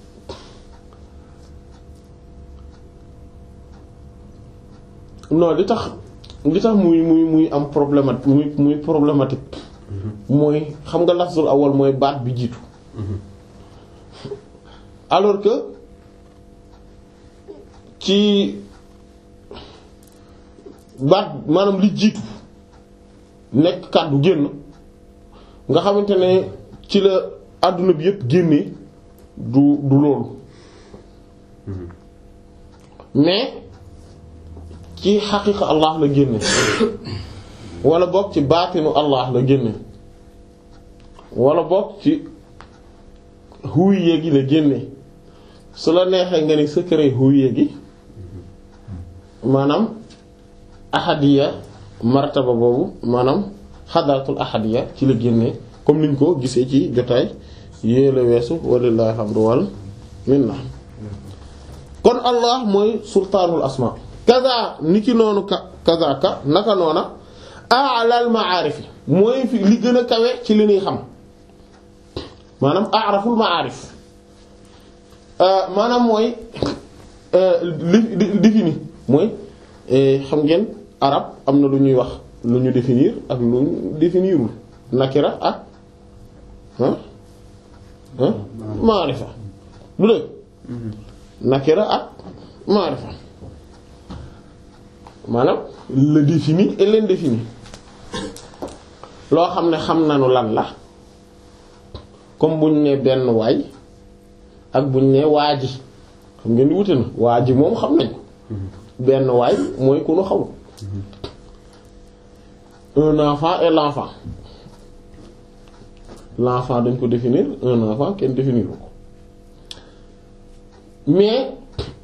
non li tax li tax muy muy muy am problématique muy muy problématique mm-hmm. mooy xam nga lafzul awwal mooy baat bi jiitu mm-hmm. alors que ci baat maanaam li jiitu nekk kàddu génn nga xamante ne ci la àdduna bi yépp génnee du du loolu mais ci xaqiqa Allah la génne wala bokk ci baatinu Allah la génne wala bokk ci huwiye gi la génne su la neexee nga ni secret huwiye gi maanaam ahadiya martaba boobu maanaam xadaratul ahadiya ci la génnee comme niñ ko gisee ci jotaay yée la weesu walillahi alhamdu wal minna kon Allah mooy sultaanul asma kaza ni ki noonu ka kaza ka naka noona a'lal ma'arif mooy fi li gën a kawe ci li ñuy xam maanaam a'raful ma'arif maanaam mooy li défini mooy xam ngeen arab am na lu ñuy wax lu ñu définir ak lu ñu définirul nakira ak ah ah maarifa bu dëgg nakira ak maarifa maanaam le défini et l'indéfini loo xam ne xam nañu lan la comme buñ ne benn waay ak buñ ne waa ji xam ngeen di wute na waa ji moom xam nañ benn waay mooy ku nu xamul un enfant et l'enfant l'enfant dañ ko définir un enfant kenn définir ko mais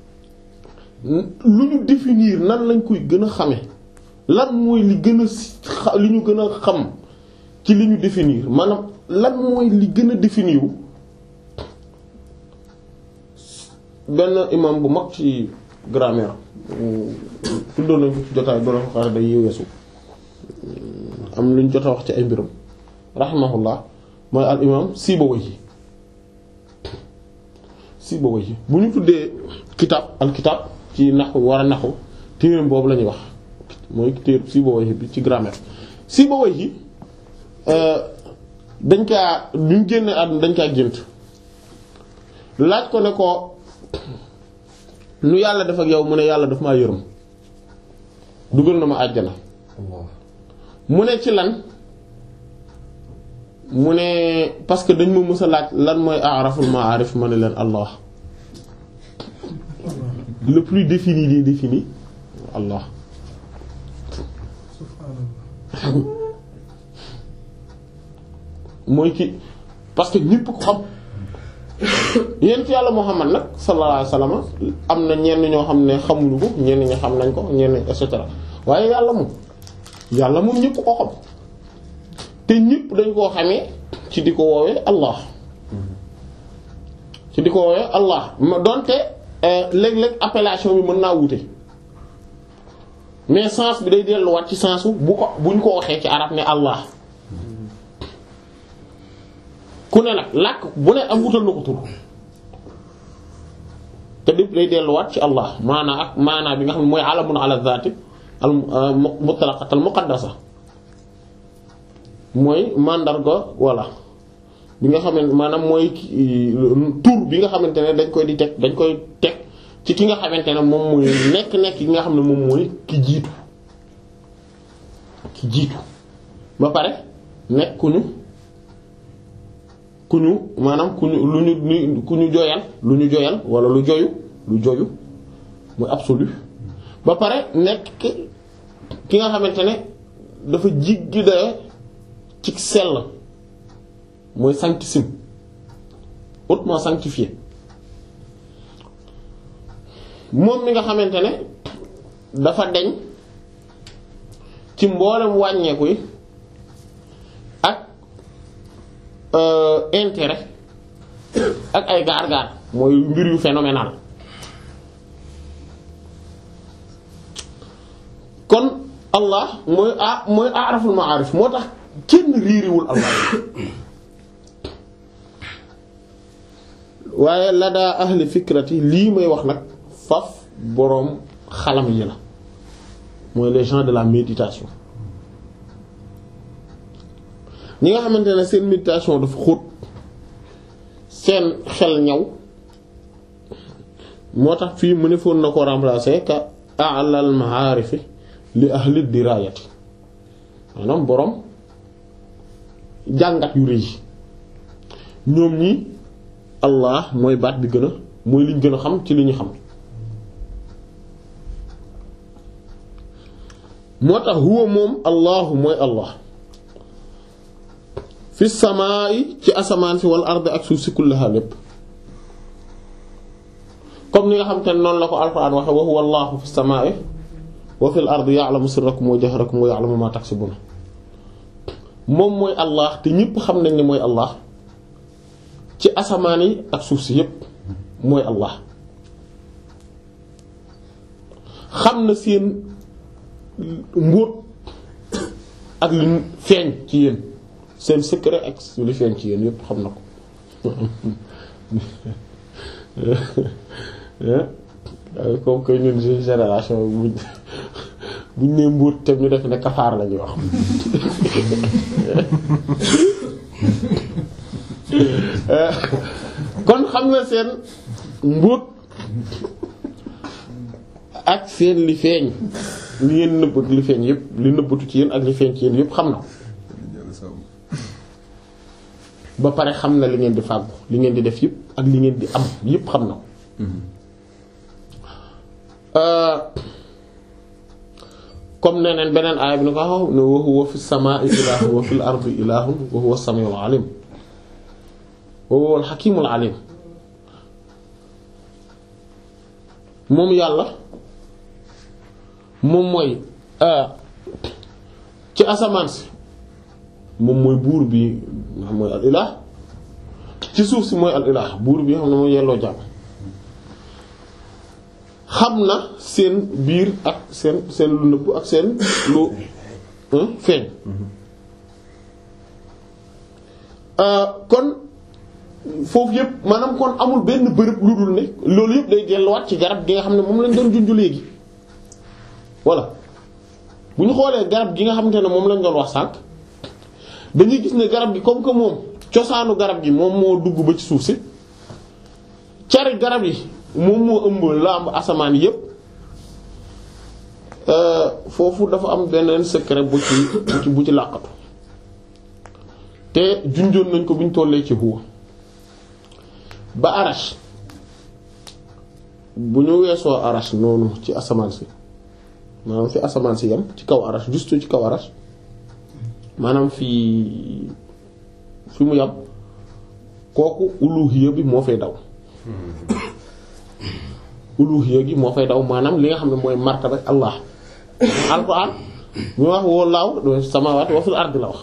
lu ñu définir nan lañ koy gën a xame lan mooy li gën a li ñu gën a xam ci li ñu définir maanaam lan mooy li gën a définir benn imam bu mag ci grammaire tuddoon nañ ko ci jotaay doon ko xare day yéweesu am lu ñu jot a wax ci ay mbirum rahimahullah mooy al imam Sibawayhi Sibawayhi bu ñu tuddee kitab al kitab ci naxu war a naxu téereem boobu la ñuy wax mooy téere Sibawayhi bi ci grammaire Sibawayhi dañ kaa ñu génne àdduna dañ kaa gént laaj ko ne ko nu yàlla def ak yow mu ne yàlla daf maa yërëm dugal na ma àjjana mu ne ci lan mu ne parce que dañ ma mës a laaj lan mooy a'raful ma'arif ma ne leen Allah le plus défini des définis Allah mooy ki parce que ñépp ko xam yent yàlla Muhammad nag sallallahu alayhi wasallam am na ñenn ñoo xam ne xamuñu ko ñenn ñi xam nañ ko ñenn et cetera waaye yàlla moom yàlla moom ñépp ko xam te ñépp dañ koo xamee ci di ko woowee Allah ci di ko woowee Allah ma donte léeg-léeg appellation bi mën naa wute mais sens bi day delluwaat ci sensu bu ko buñ ko waxee ci arab ne Allah ku ne nag làkk bu ne am wutal na ko tur te lépp day delluwaat ci Allah maanaa ak maanaa bi nga xam ne mooy alamun ala zaati al mutlaqat al muqaddasa mooy mandarga walla bi nga xamante maanaam mooy tur bi nga xamante ne dañ koy di teg dañ koy teg ci ki nga xamante ne moom mooy nekk-nekk yi nga xam ne moom mooy ki jiitu ki jiitu ba pare nekk ku ñu ku ñu maanaam ku ñu lu ñu ku ñu joyal lu ñu joyal wala lu joyu lu joyu mooy absolu ba pare nekk ki nga xamante ne dafa jiggi dayo ci sell mooy sanctissime hautement sanctifié moom mi nga xamante ne dafa deñ ci mboolem wàññeeku yi ak intérêt ak ay gaar-gaar mooy mbir yu phénoménal kon Allah mooy a mooy a'raful ma'arif moo tax kenn riiriwul Allah waaye la daa ahli fikrati lii may wax nag faf boroom xalam yi la mooy les gens de la méditation ñi nga xamante ne seen méditation dafa xóot seen xel ñaw moo tax fii mu ne foon na ko remplacer ka a'lal ma'arifi li ahli dirayati maanaam boroom jàngat yu rëy ñoom ñi Allah mooy baat bi gën a mooy liñ gën a xam ci li ñu xam moo tax huwa moom Allahu mooy Allah fi samaa'i ci asamaan si wal ardi ak suuf si kullaha lépp comme ni nga xam te ne noonu la ko Alxuraan waxe wa huwa Allahu fi samaa'i wa fil ardi ya'lamu sirrakum wa jahrakum wa ya'lamu ma taksibun moom mooy Allah te ñépp xam nañ ne mooy Allah ci asamaan yi ak suuf si yépp mooy Allah xam na seen mbóot ak li feeñ ci yéen seen secret ak li feeñ ci yéen yépp xam na ko comme que ñun génération buñ buñ nee mbóot te ñu def ne kafaar lañuy wax kon xam nga seen mbóot ak seen li feeñ li ngeen nëbb ak li feeñ yépp li nëbbatu ci yéen ak li feeñ ci yéen yépp xam na ba pare xam na li ngeen di fàggu li ngeen di def yépp ak li ngeen di am yépp xam na comme neneen beneen aaya bi ni ko xaw ne wa huwa fi samaa'i ilaahun wa fil ardi ilaahun wa huwa as-sami'ul 'aliim wa huwa al-hakiimul 'aliim moom yàlla moom mooy ci asamaan si moom mooy buur bi nga xam mooy al ilaah ci suuf si mooy al ilaah buur bi nga xam ne mooy yelloo jàmm xam na seen biir ak seen seen lu nëbb ak seen lu feeñ kon foofu yëpp maanaam kon amul benn bërëb lu dul ne loolu yëpp day delluwaat ci garab gi nga xam ne moom lañ doon junju léegi voilà bu ñu xoolee garab gi nga xamante ne moom lañ doon wax sànq dañuy gis ne garab gi comme que moom cosaanu garab gi moom moo dugg ba ci suuf si cari garab yi moom moo ëmb la am asamaan yépp foofu dafa am beneen secret bu ci bu ci bu ci làqatu te junjoon nañ ko bi ñu tollee ci huwa ba arash bu ñu weesoo arash noonu ci asamaan si maanaam fi asamaan si yam ci kaw arash juste ci kaw arash maanaam fii fi mu yam kooku uluhiyya bi moo fay daw uluhiyya gi moo fay daw maanaam li nga xam ne mooy martaba Allah alquran mu wax wallaahu samaawaati wa fil ardi la wax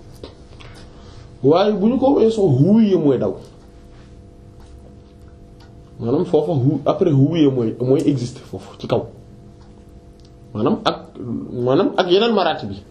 waaye bu ñu ko weesoo huwiyya mooy daw maanaam foofa hu après huwiyya mooy mooy exister foofu ci kaw maanaam ak maanaam ak yeneen maraati bi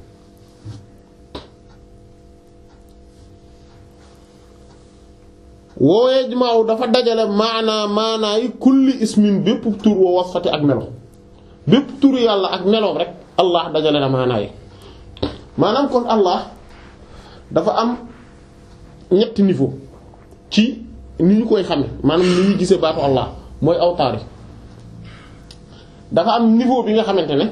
woowee jimaaw dafa dajale maanaa maanaa yi kulli ismin bépp tur wa wasfati ak melo bépp tur yàlla ak meloom rek Allah dajale na maanaa yi maanaam kon Allah dafa am ñetti niveau ci ni ñu koy xame maanaam ni ñu gisee baatu Allah mooy awtaar yi dafa am niveau bi nga xamante ne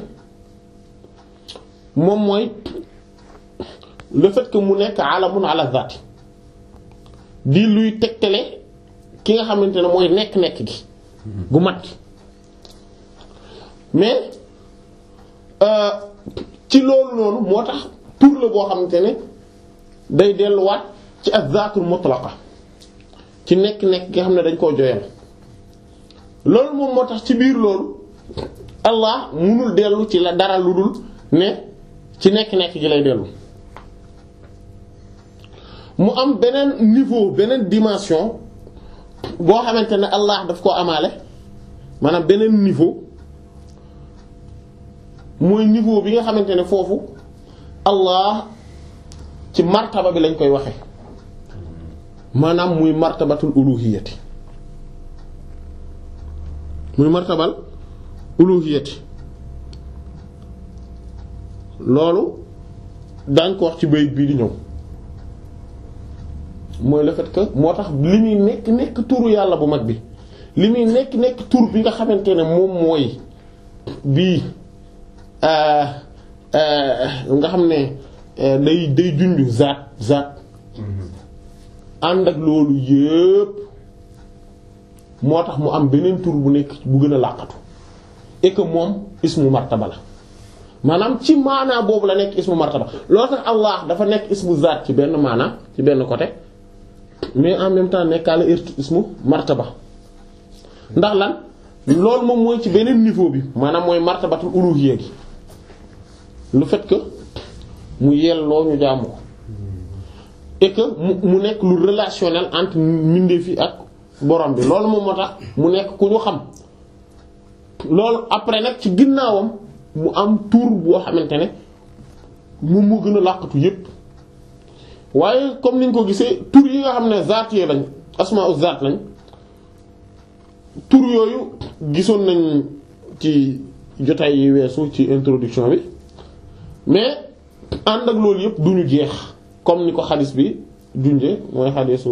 moom mooy le fait que mu nekk alamun ala zaati di luy tegtale ki nga xamante ne mooy nekk-nekk gi gu mat gi mais ci loolu noonu moo tax tur la boo xamante ne day delluwaat ci az-zaatul mutlaqa ci nekk-nekk gi nga xam ne dañ koo joyal loolu moom moo tax ci biir loolu Allah munul dellu ci la dara lu dul ne ci nekk-nekk gi lay dellu mu am beneen niveau beneen dimension boo xamante ne Allah daf koo amaale maanaam beneen niveau mooy niveau bi nga xamante ne foofu Allah ci martaba bi lañ koy waxe maanaam muy martabatul uluhiyati muy martabal uluhiyati loolu daañ ko wax ci bayit bii di ñëw mooy le fait que moo tax li muy nekk nekk turu yàlla bu mag bi li muy nekk nekk tur bi nga xamante ne moom mooy bii nga xam ne day day junju zaat zaat ànd ak loolu yépp moo tax mu am beneen tur bu nekk bu gën a làqatu et que moom ismu martaba la maanaam ci maanaa boobu la nekk ismu martaba loolu tax Allah dafa nekk ismu zaat ci benn maanaa ci benn côté mais en même temps nekkaale ismu martaba ndax lan loolu moom mooy ci beneen niveau bi maanaam mooy martabatul uluhiyya gi le fait que mu yelloo ñu jaamu ko et que mu mu nekk lu relationnel entre mbindeef yi ak borom bi loolu moom moo tax mu nekk ku ñu xam loolu après nag ci ginnaawam mu am tur boo xamante ne moom moo gën a làqatu yépp waaye comme niñ ko gisee tur yi nga xam ne zaatiye lañ asmaa'u zaat lañ tur yooyu gisoon nañ ci jotaay yi weesu ci introduction bi mais ànd ak loolu yépp duñu jeex comme ni ko xadis bi junje mooy xadisu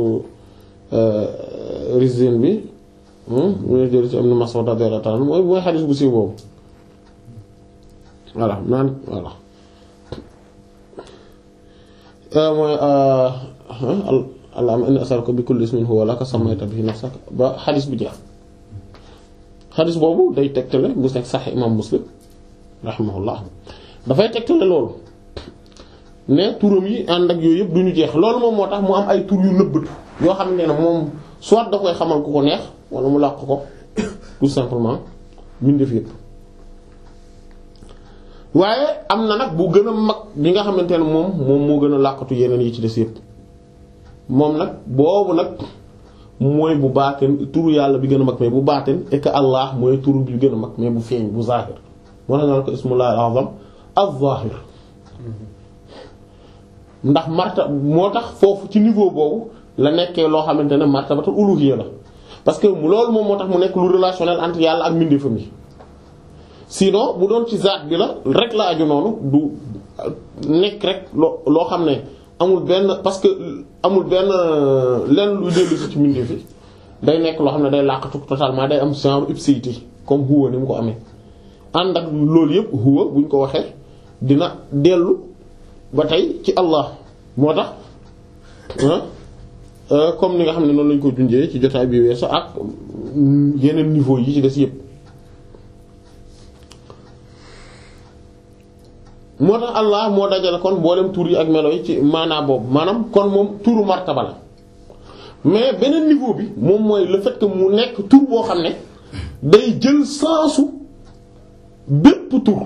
Rizin bi mu jël ci am na Mas'ud radiyallahu anhu mooy mooy xadis bu siiw boobu voilà naan voilà mooy allahumma inni as'aluka bi kulli ismin huwa laka sammayta bihi nafsaka ba xadis bi jeex xadis boobu day tegtale bu nekk Sahih imam Muslim rahimahullah dafay tegtale loolu ne turam yi ànd ak yooyu yëpp du ñu jeex loolu moom moo tax mu am ay tur yu nëbbatu yoo xam ne moom soit da koy xamal ku ko neex wala mu làq ko tout simplement mbindeef yëpp waaye am na nag bu gën a mag bi nga xamante ne moom moom moo gën a làqatu yeneen yi ci des yëpp moom nag boobu nag mooy bu baatin turu yàlla bi gën a mag mais bu baatin et que Allah mooy turu bi gën a mag mais bu feeñ bu zahir moo tax naan ko ismullahi al-azam az-zahir ndax marta moo tax foofu ci niveau boobu la nekkee loo xamante ne martabatul uluhiyya la parce que loolu moom moo tax mu nekk lu relationnel entre yàlla ak mbindeefam yi sinon bu doon ci zaat bi la rek la aju noonu du nekk rek loo loo xam ne amul benn parce que amul benn lenn luy dellu si ci mbindeef yi day nekk loo xam ne day làqatu totalement day am genre ipséité comme huwa ni mu ko amee ànd ak loolu yëpp huwa buñ ko waxee dina dellu ba tey ci Allah moo tax comme ni nga xam ne noonu lañ ko junjee ci jotaay bi weesu ak yeneen niveau yi ci des yëpp moo tax Allah moo dajale kon mboolem tur yi ak melo yi ci maanaa boobu maanaam kon moom turu martaba la mais beneen niveau bi moom mooy le fait que mu nekk tur boo xam ne day jël sensu bépp tur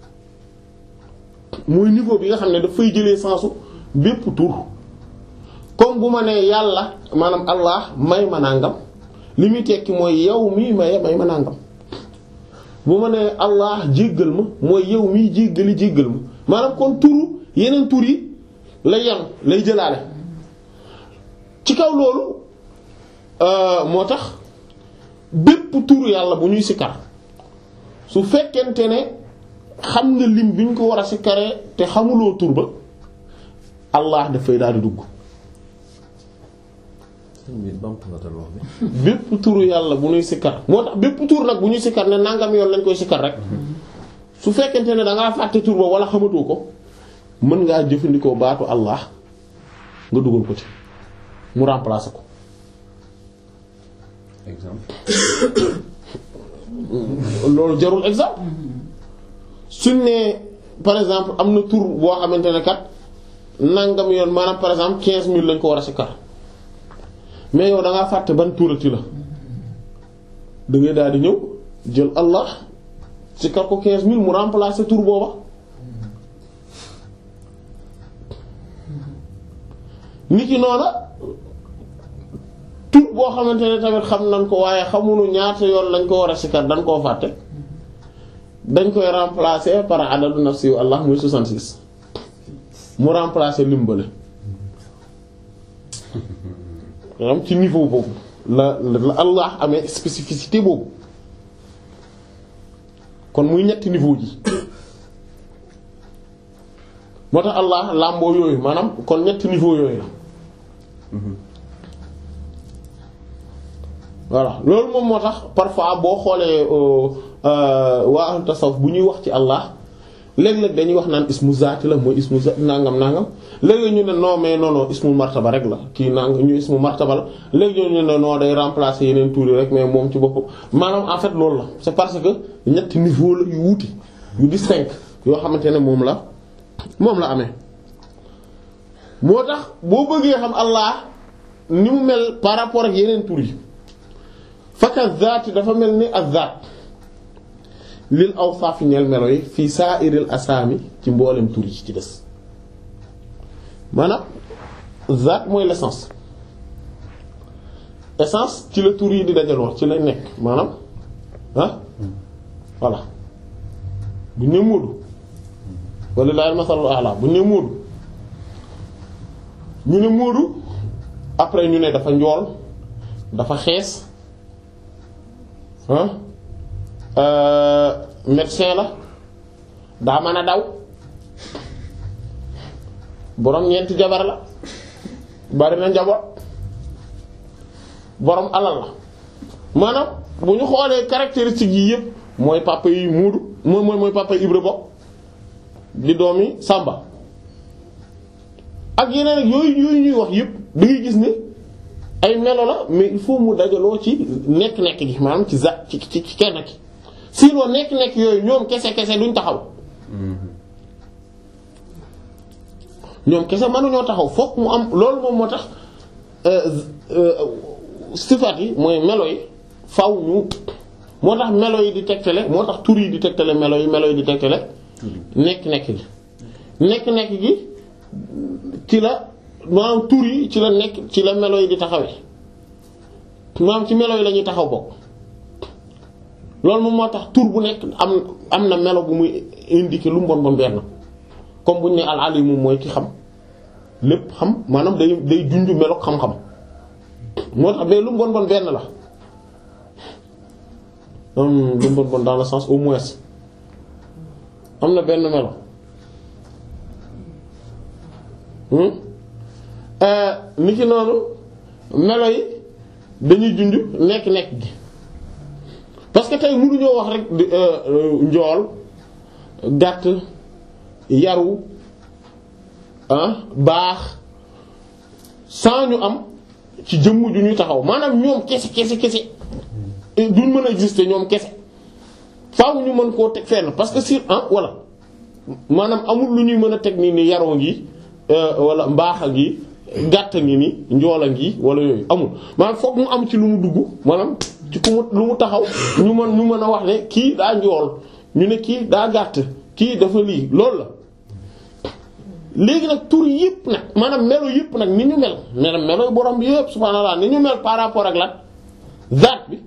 mooy niveau bi nga xam ne dafay jëlee sensu bépp tur comme bu ma nee yàlla maanaam Allah may ma nangam li muy tekki mooy yow mii maye may ma nangam bu ma nee Allah jéggal ma mooy yow mii jéggali jéggal ma maanaam kon turu yeneen tur yi lay yanu lay jëlaale ci kaw loolu moo tax bépp turu yàlla bu ñuy sikkar su fekkente ne xam nga lim bi ñu ko war a sikkaree te xamuloo tur ba Allah dafay daal di dugg bépp turu yàlla bu ñuy sikkar moo tax bépp tur nag bu ñuy sikkar ne nangam yoon lañ koy sikkar rek su fekkente ne dangaa fàtte tur ba wala xamatoo ko mën ngaa jëfandikoo baatu Allah nga dugal ko ci mu remplacer ko. exemple. loolu jarul exemple suñ ne par exemple am na tur boo xamante ne kat nangam yoon maanaam par exemple quinze mille lañ ko war a sikkar mais yow da ngaa fàtte ban turati la da ngay daal di ñëw jël Allah sikkar ko quinze mille mu remplacer tur booba. nit ki noona tur boo xamante ne tamit xam nañ ko waaye xamuñu ñaata yoon lañ ko war a sikkar dañ koo fàtte dañ koy remplacer par adadu nafsi Allah muy soixante-six mu remplacer limbale am ci niveau boobu la la Allah amee spécificité boobu kon muy ñetti niveau ji moo tax Allah làmboo yooyu maanaam kon ñetti niveau yooyu la voilà loolu moom moo tax parfois boo xoolee waa tasawuf bu ñuy wax ci Allah léeg-léeg dañuy wax naan ismu zaati la mooy ismu zaati nangam nangam léeg-léeg ñu ne non mais non non ismu martaba rek la kii nang ñu ismu martaba la léeg-léeg ñu ne non day remplacer yeneen tuuri rek mais moom ci boppam maanaam en fait loolu la c'est parce que ñetti niveau la yu wuti yu distinct yoo xamante ne moom la moom la amee moo tax boo bëggee xam Allah ni mu mel par rapport ak yeneen tur yi fakka zaati dafa mel ni az-zaat lil awsaaf ñeel melo yi fii sa'iril asaami ci mboolem tur yi ci des maanaam zaat mooy l'essence essence ci la tur yi di dajaloo ci lay nekk maanaam ah voilà bu ñu nee Moodu wallaahi masalul a'la bu ñu nee Moodu ñu ne Moodu après ñu ne dafa njool dafa xees ah médecin la daa mën a daw boroom ñeenti jabar la bari na njaboot boroom alal la maanaam bu ñu xoolee caractéristiques yi yëpp mooy papa yi Moodu mooy mooy mooy papa yi Ibra bokk di doomi Samba ak yeneen ak yooyu yooyu ñuy wax yëpp da ngay gis ne ay melo la mais il faut mu dajaloo ci nekk-nekk gi maanaam ci za ci ci ci kenn ki sinon nekk-nekk yooyu ñoom kese kese duñ taxaw ñoom kese mënuñoo taxaw fokk mu am loolu moom moo tax sifaat yi mooy melo yi faw ñu moo tax melo yi di tegtale moo tax tur yi di tegtale melo yi melo yi di tegtale nekk-nekk gi nekk-nekk gi ci la maanaam tur yi ci la nekk ci la melo yi di taxawee maanaam ci melo yi la ñuy taxaw bokk loolu moom moo tax tur bu nekk am am na melo bu muy indiquer lu mu bon bon benn comme bu ñu ne al alim moom mooy ki xam lépp xam maanaam day day junju melo xam-xam moo tax mais lu mu bon bon benn la am lu mu bon bon dans le sens au moins am na benn melo ni ki noonu melo yi dañuy junj nekk-nekk gi parce que tey mënuñoo wax rek njool gàtt yaru ah baax sans ñu am ci jëmm ju ñuy taxaw maanaam ñoom kese kese kese duñ mën a exister ñoom kese faaw ñu mën koo teg fenn parce que sur ah voilà maanaam amul lu ñuy mën a teg nii ni yaroo ngi wala mbaax a ngi gàtt ngi ni njool a ngi wala yooyu amul maanaam fokk mu am ci lu mu dugg maanaam ci ku mu lu mu taxaw ñu mën ñu mën a wax ne kii daa njool ñu ne kii daa gàtt kii dafa lii loolu la léegi nag tur yëpp nag maanaam melo yëpp nag ni ñu mel melo melo borom bi yëpp subhaanallah ni ñu mel par rapport ak lan zaat bi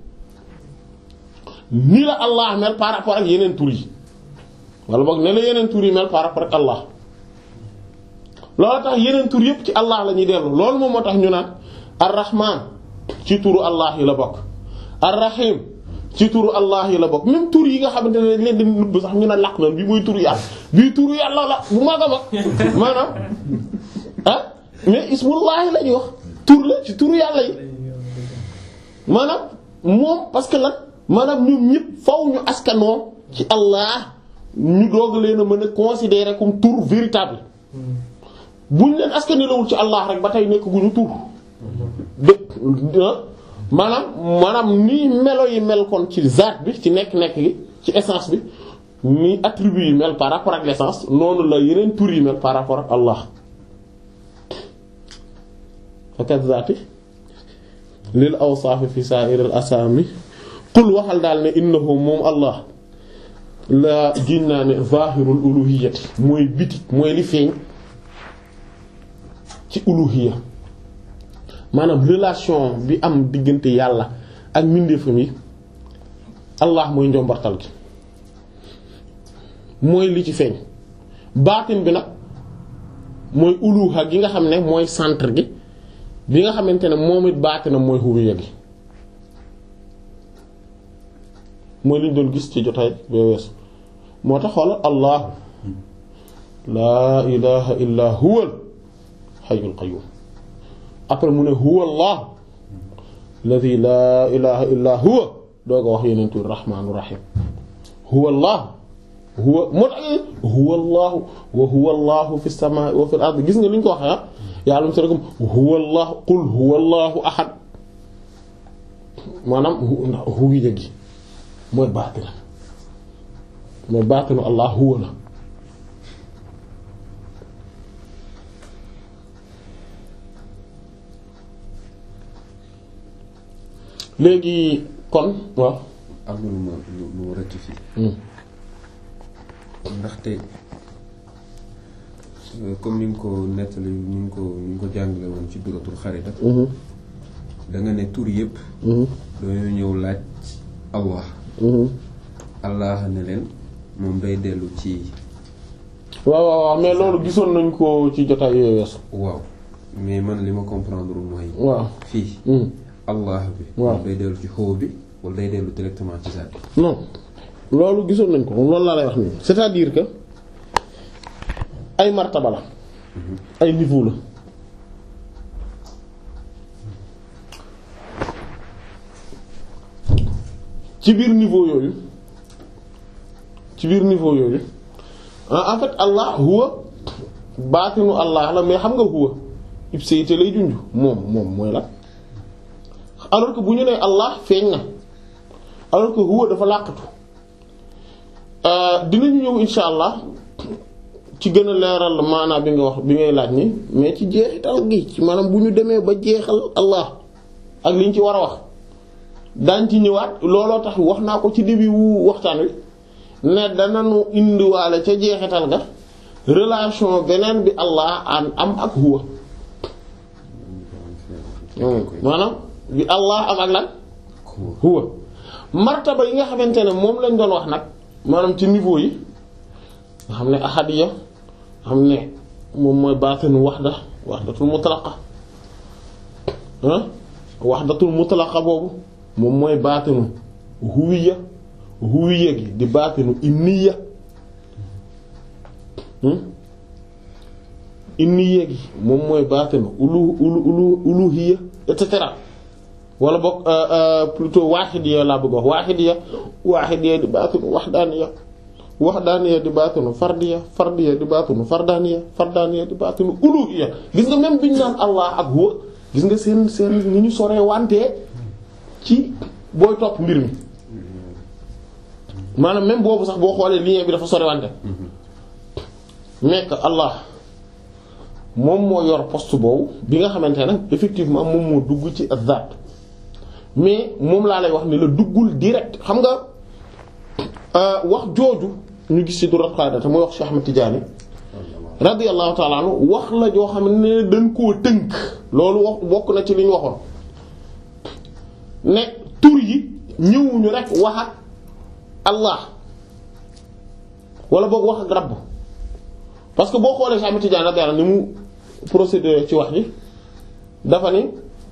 ni la Allah mel par rapport ak yeneen tur yi wala boog ne la yeneen tur yi mel par rapport ak Allah loolu tax yeneen tur yëpp ci Allah la ñuy dellu loolu moom moo tax ñu naan ar-Rahman ci turu Allah yi la bokk ar-Rahim ci turu Allah yi la bokk même tur yi nga xamante ne leen di nubb sax ñu ne laq na bi muy turu yàlla bii turu yàlla la bu mag a mag maanaam ah mais ismullahi la ñuy wax tur la ci turu yàlla yi maanaam moom parce que lan maanaam ñoom ñëpp faw ñu askanoo ci Allah ñu doog leen a mën a considérer comme tur véritable buñ leen askanelawul ci Allah rek ba tey nekk gu ñu tur dëkk maanaam maanaam nii melo yi mel kon ci zaat bi ci nekk-nekk gi ci essence bi ni attribut yi mel par rapport ak l'essence noonu la yeneen tur yi mel par rapport ak Allah fakat zaati lil awsaafi fi sa'iril asami qul waxal daal ne innahu moom Allah la giñ naa ne zahirul uluhiyyati mooy biti mooy li feeñ ci uluhiyya maanaam relation bi am diggante yàlla ak mbindeefam yi Allah mooy njombartal gi mooy li ci feeñ baatin bi nag mooy uluha gi nga xam ne mooy centre gi bi nga xamante ne moom it baatinam mooy huwiyya gi mooy liñ doon gis ci jotaay bee weesu moo tax xoolal allahu laa ilaha illa huwal hayyul qayyum après mu ne huwa allah alladhi laa ilaha illa huwa doo ko wax yeneen tur rahmaanu rahim huwa allah huwa moo tax huwa allah wa huwa allah fi samaa wa fil ard gis nga li ñu ko waxee ah yàlla mu si rekom huwa allah qul huwa allahu ahad maanaam huwi gi mooy baatina mooy baatinu allah huwa la léegi kon waaw am na lu ma lu lu ma rectifier ndaxte comme ni nga ko nettali ni nga ko ni nga ko jàngale woon ci duratul xarida da nga ne tur yëpp dañoo ñëw laaj Allah Allah ne leen moom day dellu ci waaw waaw waaw mais loolu gisoon nañ ko ci jotaay yooyu weesu waaw mais man li ma comprendre mooy waaw fii Allah bi waaw day dellu ci xaw bi wala day dellu directement ci zaat bi non loolu gisoon nañ ko loolu laa lay wax nii c'est-à-dire que ay martaba la ay niveau la ci biir niveau yooyu ci biir niveau yooyu en fait Allah huwa baatinu Allah la mais xam nga huwa ipséité lay junj moom moom mooy la alors que bu ñu nee Allah feeñ na alors que huwa dafa làqatu dinañu ñëw insha allah ci gën a leeral maanaam bi nga wax bi ngay laaj ni mais ci jeexital gi ci maanaam bu ñu demee ba jeexal Allah ak liñ ci war a wax daañ ci ñëwaat looloo tax wax naa ko ci début wu waxtaan wi ne danañu indiwaale ca jeexital ga relation beneen bi Allah an am ak huwa maanaam bi Allah am ak lan huwa martaba yi nga xamante ne moom lañ doon wax nag maanaam ci niveau yi nga xam ne ahadiya nga xam ne moom mooy baatinu wahda wahdatul mutlaqa ah wahdatul mutlaqa boobu moom mooy baatinu huwiya huwiya gi di baatinu inniya inniya gi moom mooy baatinu ulu ulu ulu uluhiya et cetera wala boog plutôt waaxidiya laa bëgg wax waaxidiya waaxidiya di baatinu waxdaaniya waxdaaniya di baatinu fardiya fardiya di baatinu fardaaniya fardaaniya di baatinu uluhiyya gis nga même biñu naan Allah ak huwa gis nga seen seen ni ñu soree wantee ci booy topp mbir mi maanaam même boobu sax boo xoolee lien bi dafa sore wante nekk Allah moom moo yor poste boobu bi nga xamante ne effectivement moom moo dugg ci azat mais moom laa lay wax ne la duggul direct xam nga wax jooju ñu gis ci durat xaada te muy wax Cheikh Ahmed Tidiane radiyallahu ta'ala anhu wax la joo xam ne dañ koo tënk loolu wax bokk na ci li ñu waxoon ne tur yi ñëwuñu rek wax ak Allah wala boog wax ak rabb parce que boo xoolee Cheikh Ahmed Tidiane radiyallahu ni mu procédé ci wax ji dafa ni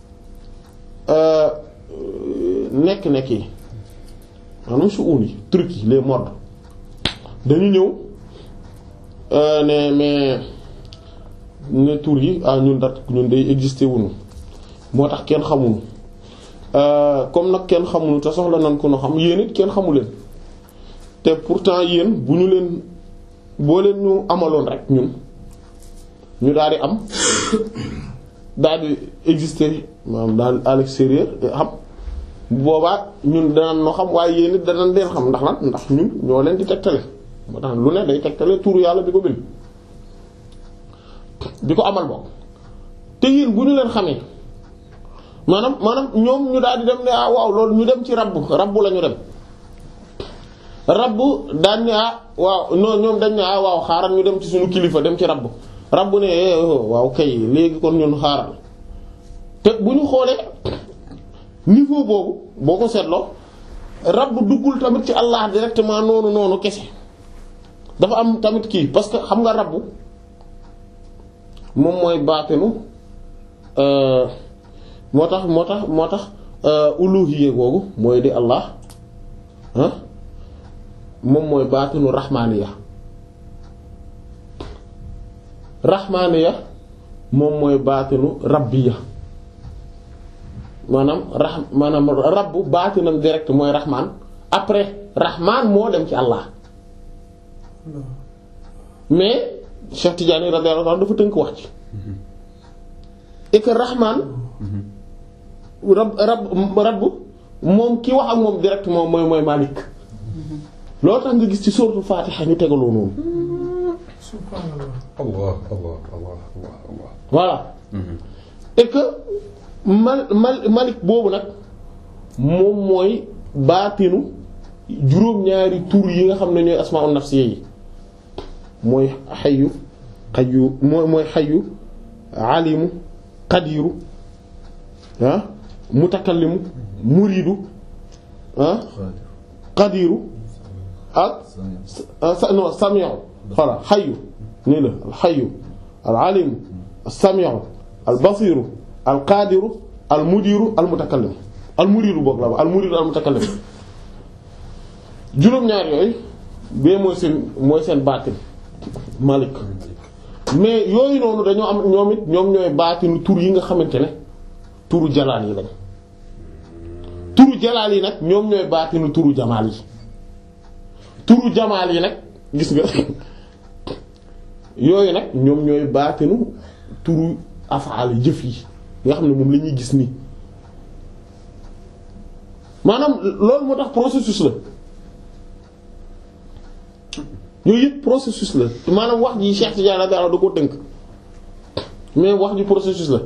nekk-nekk yi maanaam su'un yi truc yi les modes dañu ñëw ne mais ne tur yi ah ñun dat ñun day existé wuñu moo tax kenn xamuñu comme nag kenn xamuñu te soxla nan ko no xam yéen it kenn xamu leen te pourtant yéen bu ñu leen boo leen ñu amaloon rek ñun ñu daal di am daal di exister maanaam daal à l'extérieur xam boobaa ñun danañ noo xam waaye yéen it danañ leen xam ndax lan ndax ñun ñoo leen di tegtale moo tax lu ne day tegtale turu yàlla bi ko bind bi ko amal bokk te yéen bu ñu leen xamee maanaam maanaam ñoom ñu daal di dem ne ah waaw loolu ñu dem ci rabbu rabbu la ñu dem rabbu daan ne ah waaw non ñoom dañ ne ah waaw xaaral ñu dem ci suñu kilifa dem ci rabbu rabbu ne waaw kay léegi kon ñun xaaral te bu ñu xoolee niveau boobu boo ko seetloo rabbu duggul tamit ci Allah directement noonu noonu kese dafa am tamit kii parce que xam nga rabbu moom mooy baatinu moo tax moo tax moo tax uluhiyya googu mooy di Allah ah moom mooy baatinu rahmaaniya rahmaaniya moom mooy baatinu rabbiya maanaam rax maanaam rabbu baatinam direct mooy rahmaan après rahmaan moo dem ci Allah mais Cheikh Tidiane radiyallahu anhu dafa tënk wax ci et que rahmaan rab rab rabb moom ki wax ak moom direct moom mooy mooy Malik loolu tax nga gis ci sourate Fatiha ñu tegaloo noonu. subhanallah. Allah Allah Allah Allah Allah. voilà. et que mal mal Malik boobu nag moom mooy baatinu juróom-ñaari tur yi nga xam ne ñooy asmaa'un nafsiyya yi mooy xayyu xayyu mooy mooy xayyu alimu qadiru ah mutakallimu muridu ah qadiru ak sa non sami'u voilà xayyu nii la al xayyu al alimu al sami'u al basiru al qadiru al mudiru al mutakallim al muridu boog la al muridu al mutakallim juróom-ñaar yooyu bee mooy seen mooy seen baatin Malik mais yooyu noonu dañoo am ñoom it ñoom ñooy baatinu tur yi nga xamante ne turu jalaal yi lañ turu jalaal yi nag ñoom ñooy baatinu turu jamaal yi turu jamaal yi nag gis nga yooyu nag ñoom ñooy baatinu turu afaal jëf yi nga xam ne moom la ñuy gis nii maanaam loolu moo tax processus la yooyu yëpp processus la maanaam wax ji Cheikh Tidiane da ko tënk mais wax ji processus la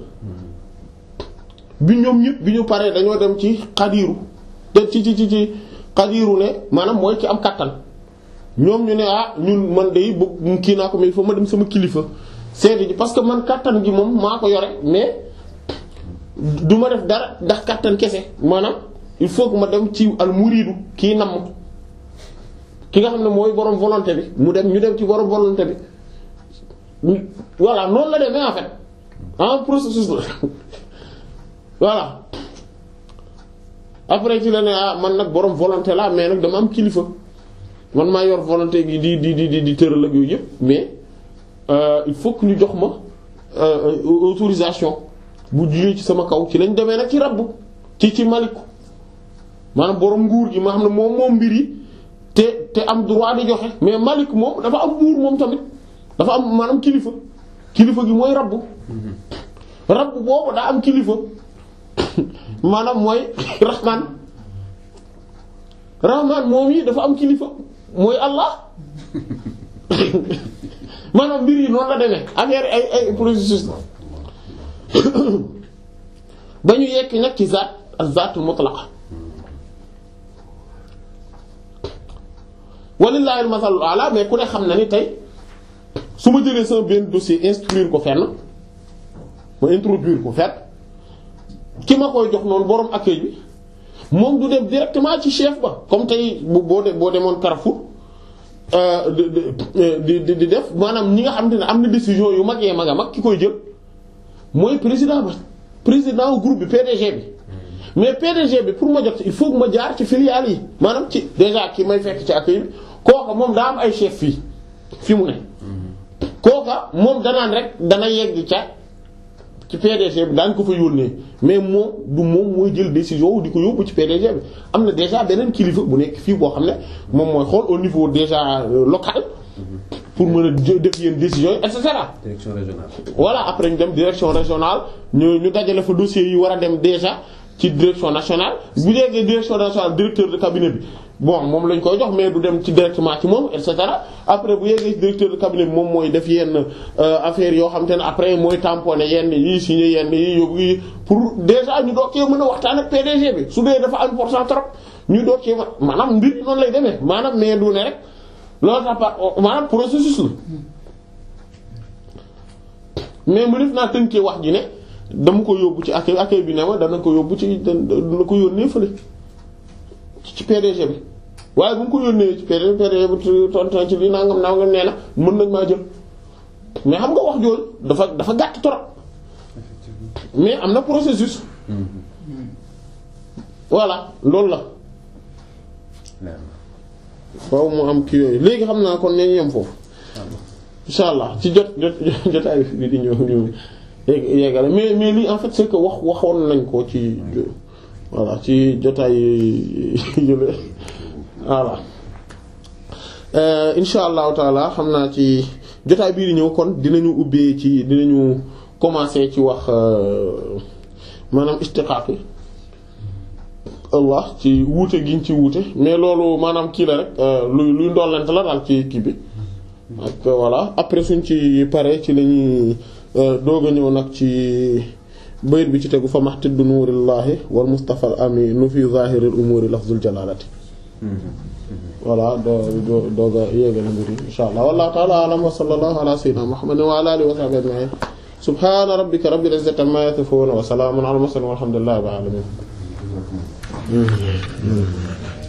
bi ñoom ñëpp bi ñu paree dañoo dem ci xadiiru te ci ci ci ci xadiiru ne maanaam mooy ci am kattan ñoom ñu ne ah ñun man day bëgg kii naa ko mais il faut ma dem sama kilifa seeti ji parce que man kattan gi moom maa ko yore mais du ma def dara ndax kattan kese maanaam il faut que ma dem ci al muriidu kii namm ki nga xam ne mooy borom volonté bi mu dem ñu dem ci borom volonté bi voilà noonu la demee en fait en processus la voilà après ci la ne ah man nag borom volonté la mais nag dama am kilifa man maa yor volonté gi di di di di di tëral ak yooyu yëpp mais euh, il faut que ñu jox ma euh, autorisation bu jugee ci sama kaw ci lañ demee nag ci rabbu ci ci maliku maanaam borom nguur gi ma xam ne moom moom mbir yi te te am droit di joxe mais malik moom dafa am buur moom tamit dafa am maanaam kilifa kilifa gi mooy rabbu rabbu boobu daa am kilifa maanaam mooy rahman rahman moom yi dafa am kilifa mooy Allah maanaam mbir yi noonu la demee affaire ay ay processus la ba ñu yekk nag ci zaat ak zaatul mutlaqa walillahi al-masalul a'la mais ku ne xam na ni tey su ma jëlee sama benn dossier instruire ko fenn ma introduire ko fenn ki ma koy jox noonu borom accueil bi moom du dem directement ci chef ba comme tey bu boo de boo demoon Carrefour di di di def maanaam ñi nga xam ne am na décision yu mag yee mag a mag ki koy jël mooy président ba président groupe bi P D G bi mais P D G bi pour ma jot il faut que ma jaar ci filiale yi maanaam ci déjà ki may fekk ci accueil bi kooka moom daa am ay chef fii fi mu ne kooka moom danaan rek dana yegg ca ci P D G bi daañ ko fa yónnee mais moom du moom mooy jël décision di ko yóbbu ci P D G bi am na déjà beneen kilifa bu nekk fii boo xam ne moom mooy xool au niveau déjà local pour mën a def yenn décision et cetera. direction régionale. voilà après ñu dem direction régionale ñu ñu dajale fa dossiers yi war a dem déjà ci direction nationale bu déggee direction nationale directeur de cabinet bi bon moom lañ koy jox mais du dem ci directement ci moom et cetera après bu yeggee directeur de cabinet bi moom mooy def yenn affaires yoo xam te ne après mooy tamponner yenn yi signer yenn yi yóbbu yi pour déjà ñu doog cee mën a waxtaan ak P D G bi su dee dafa important trop ñu doog cee maanaam mbir noonu lay demee maanaam mais du ne rek loolu tax par maanaam processus la mais mu def naa tënkee wax ji ne dama ko yóbbu ci accueil accueil bi ne ma dana ko yóbbu ci dana ko yónnee fële ci P D G bi waaye bu mu ko yónnee ci P D G P D G bi tonton ci li nangam nangam nee na mën nañ maa jël mais xam nga wax jooju dafa dafa gàtt trop mais am na processus voilà loolu la foofu mu am kii yooyu léegi xam naa kon ne ñu yem foofu insha allah ci jot jot jotaay bi di ñëw ñu yeggale mais mais lii en fait c'est que wax waxoon nañ ko ci voilà ci jotaay yële voilà insha allahu taala xam naa ci jotaay bii di ñëw kon dinañu ubbee ci dinañu commencer ci wax maanaam istiqaaq yi Allah ci wuute giñ ci wuute mais loolu maanaam kii la rek luy luy ndollent la daal ci kii bi ak voilà après suñ ci pare ci lañuy doog a ñëw nag ci bayit bi ci tegu fa maxtiddu nuurillahi wal mustafa al aminu fi zahiril umuri lafzul jalalati voilà doo doog a yéegale mbir yi insha allah wallahu ta'ala a'lam wa sallallahu ala sayyidina muhammadin wa ala alihi wa sahbihi ajma'in subhana rabbika rabbil izzati amma yasifun wa salamun ala al mursalin walhamdulillahi rabbil alamin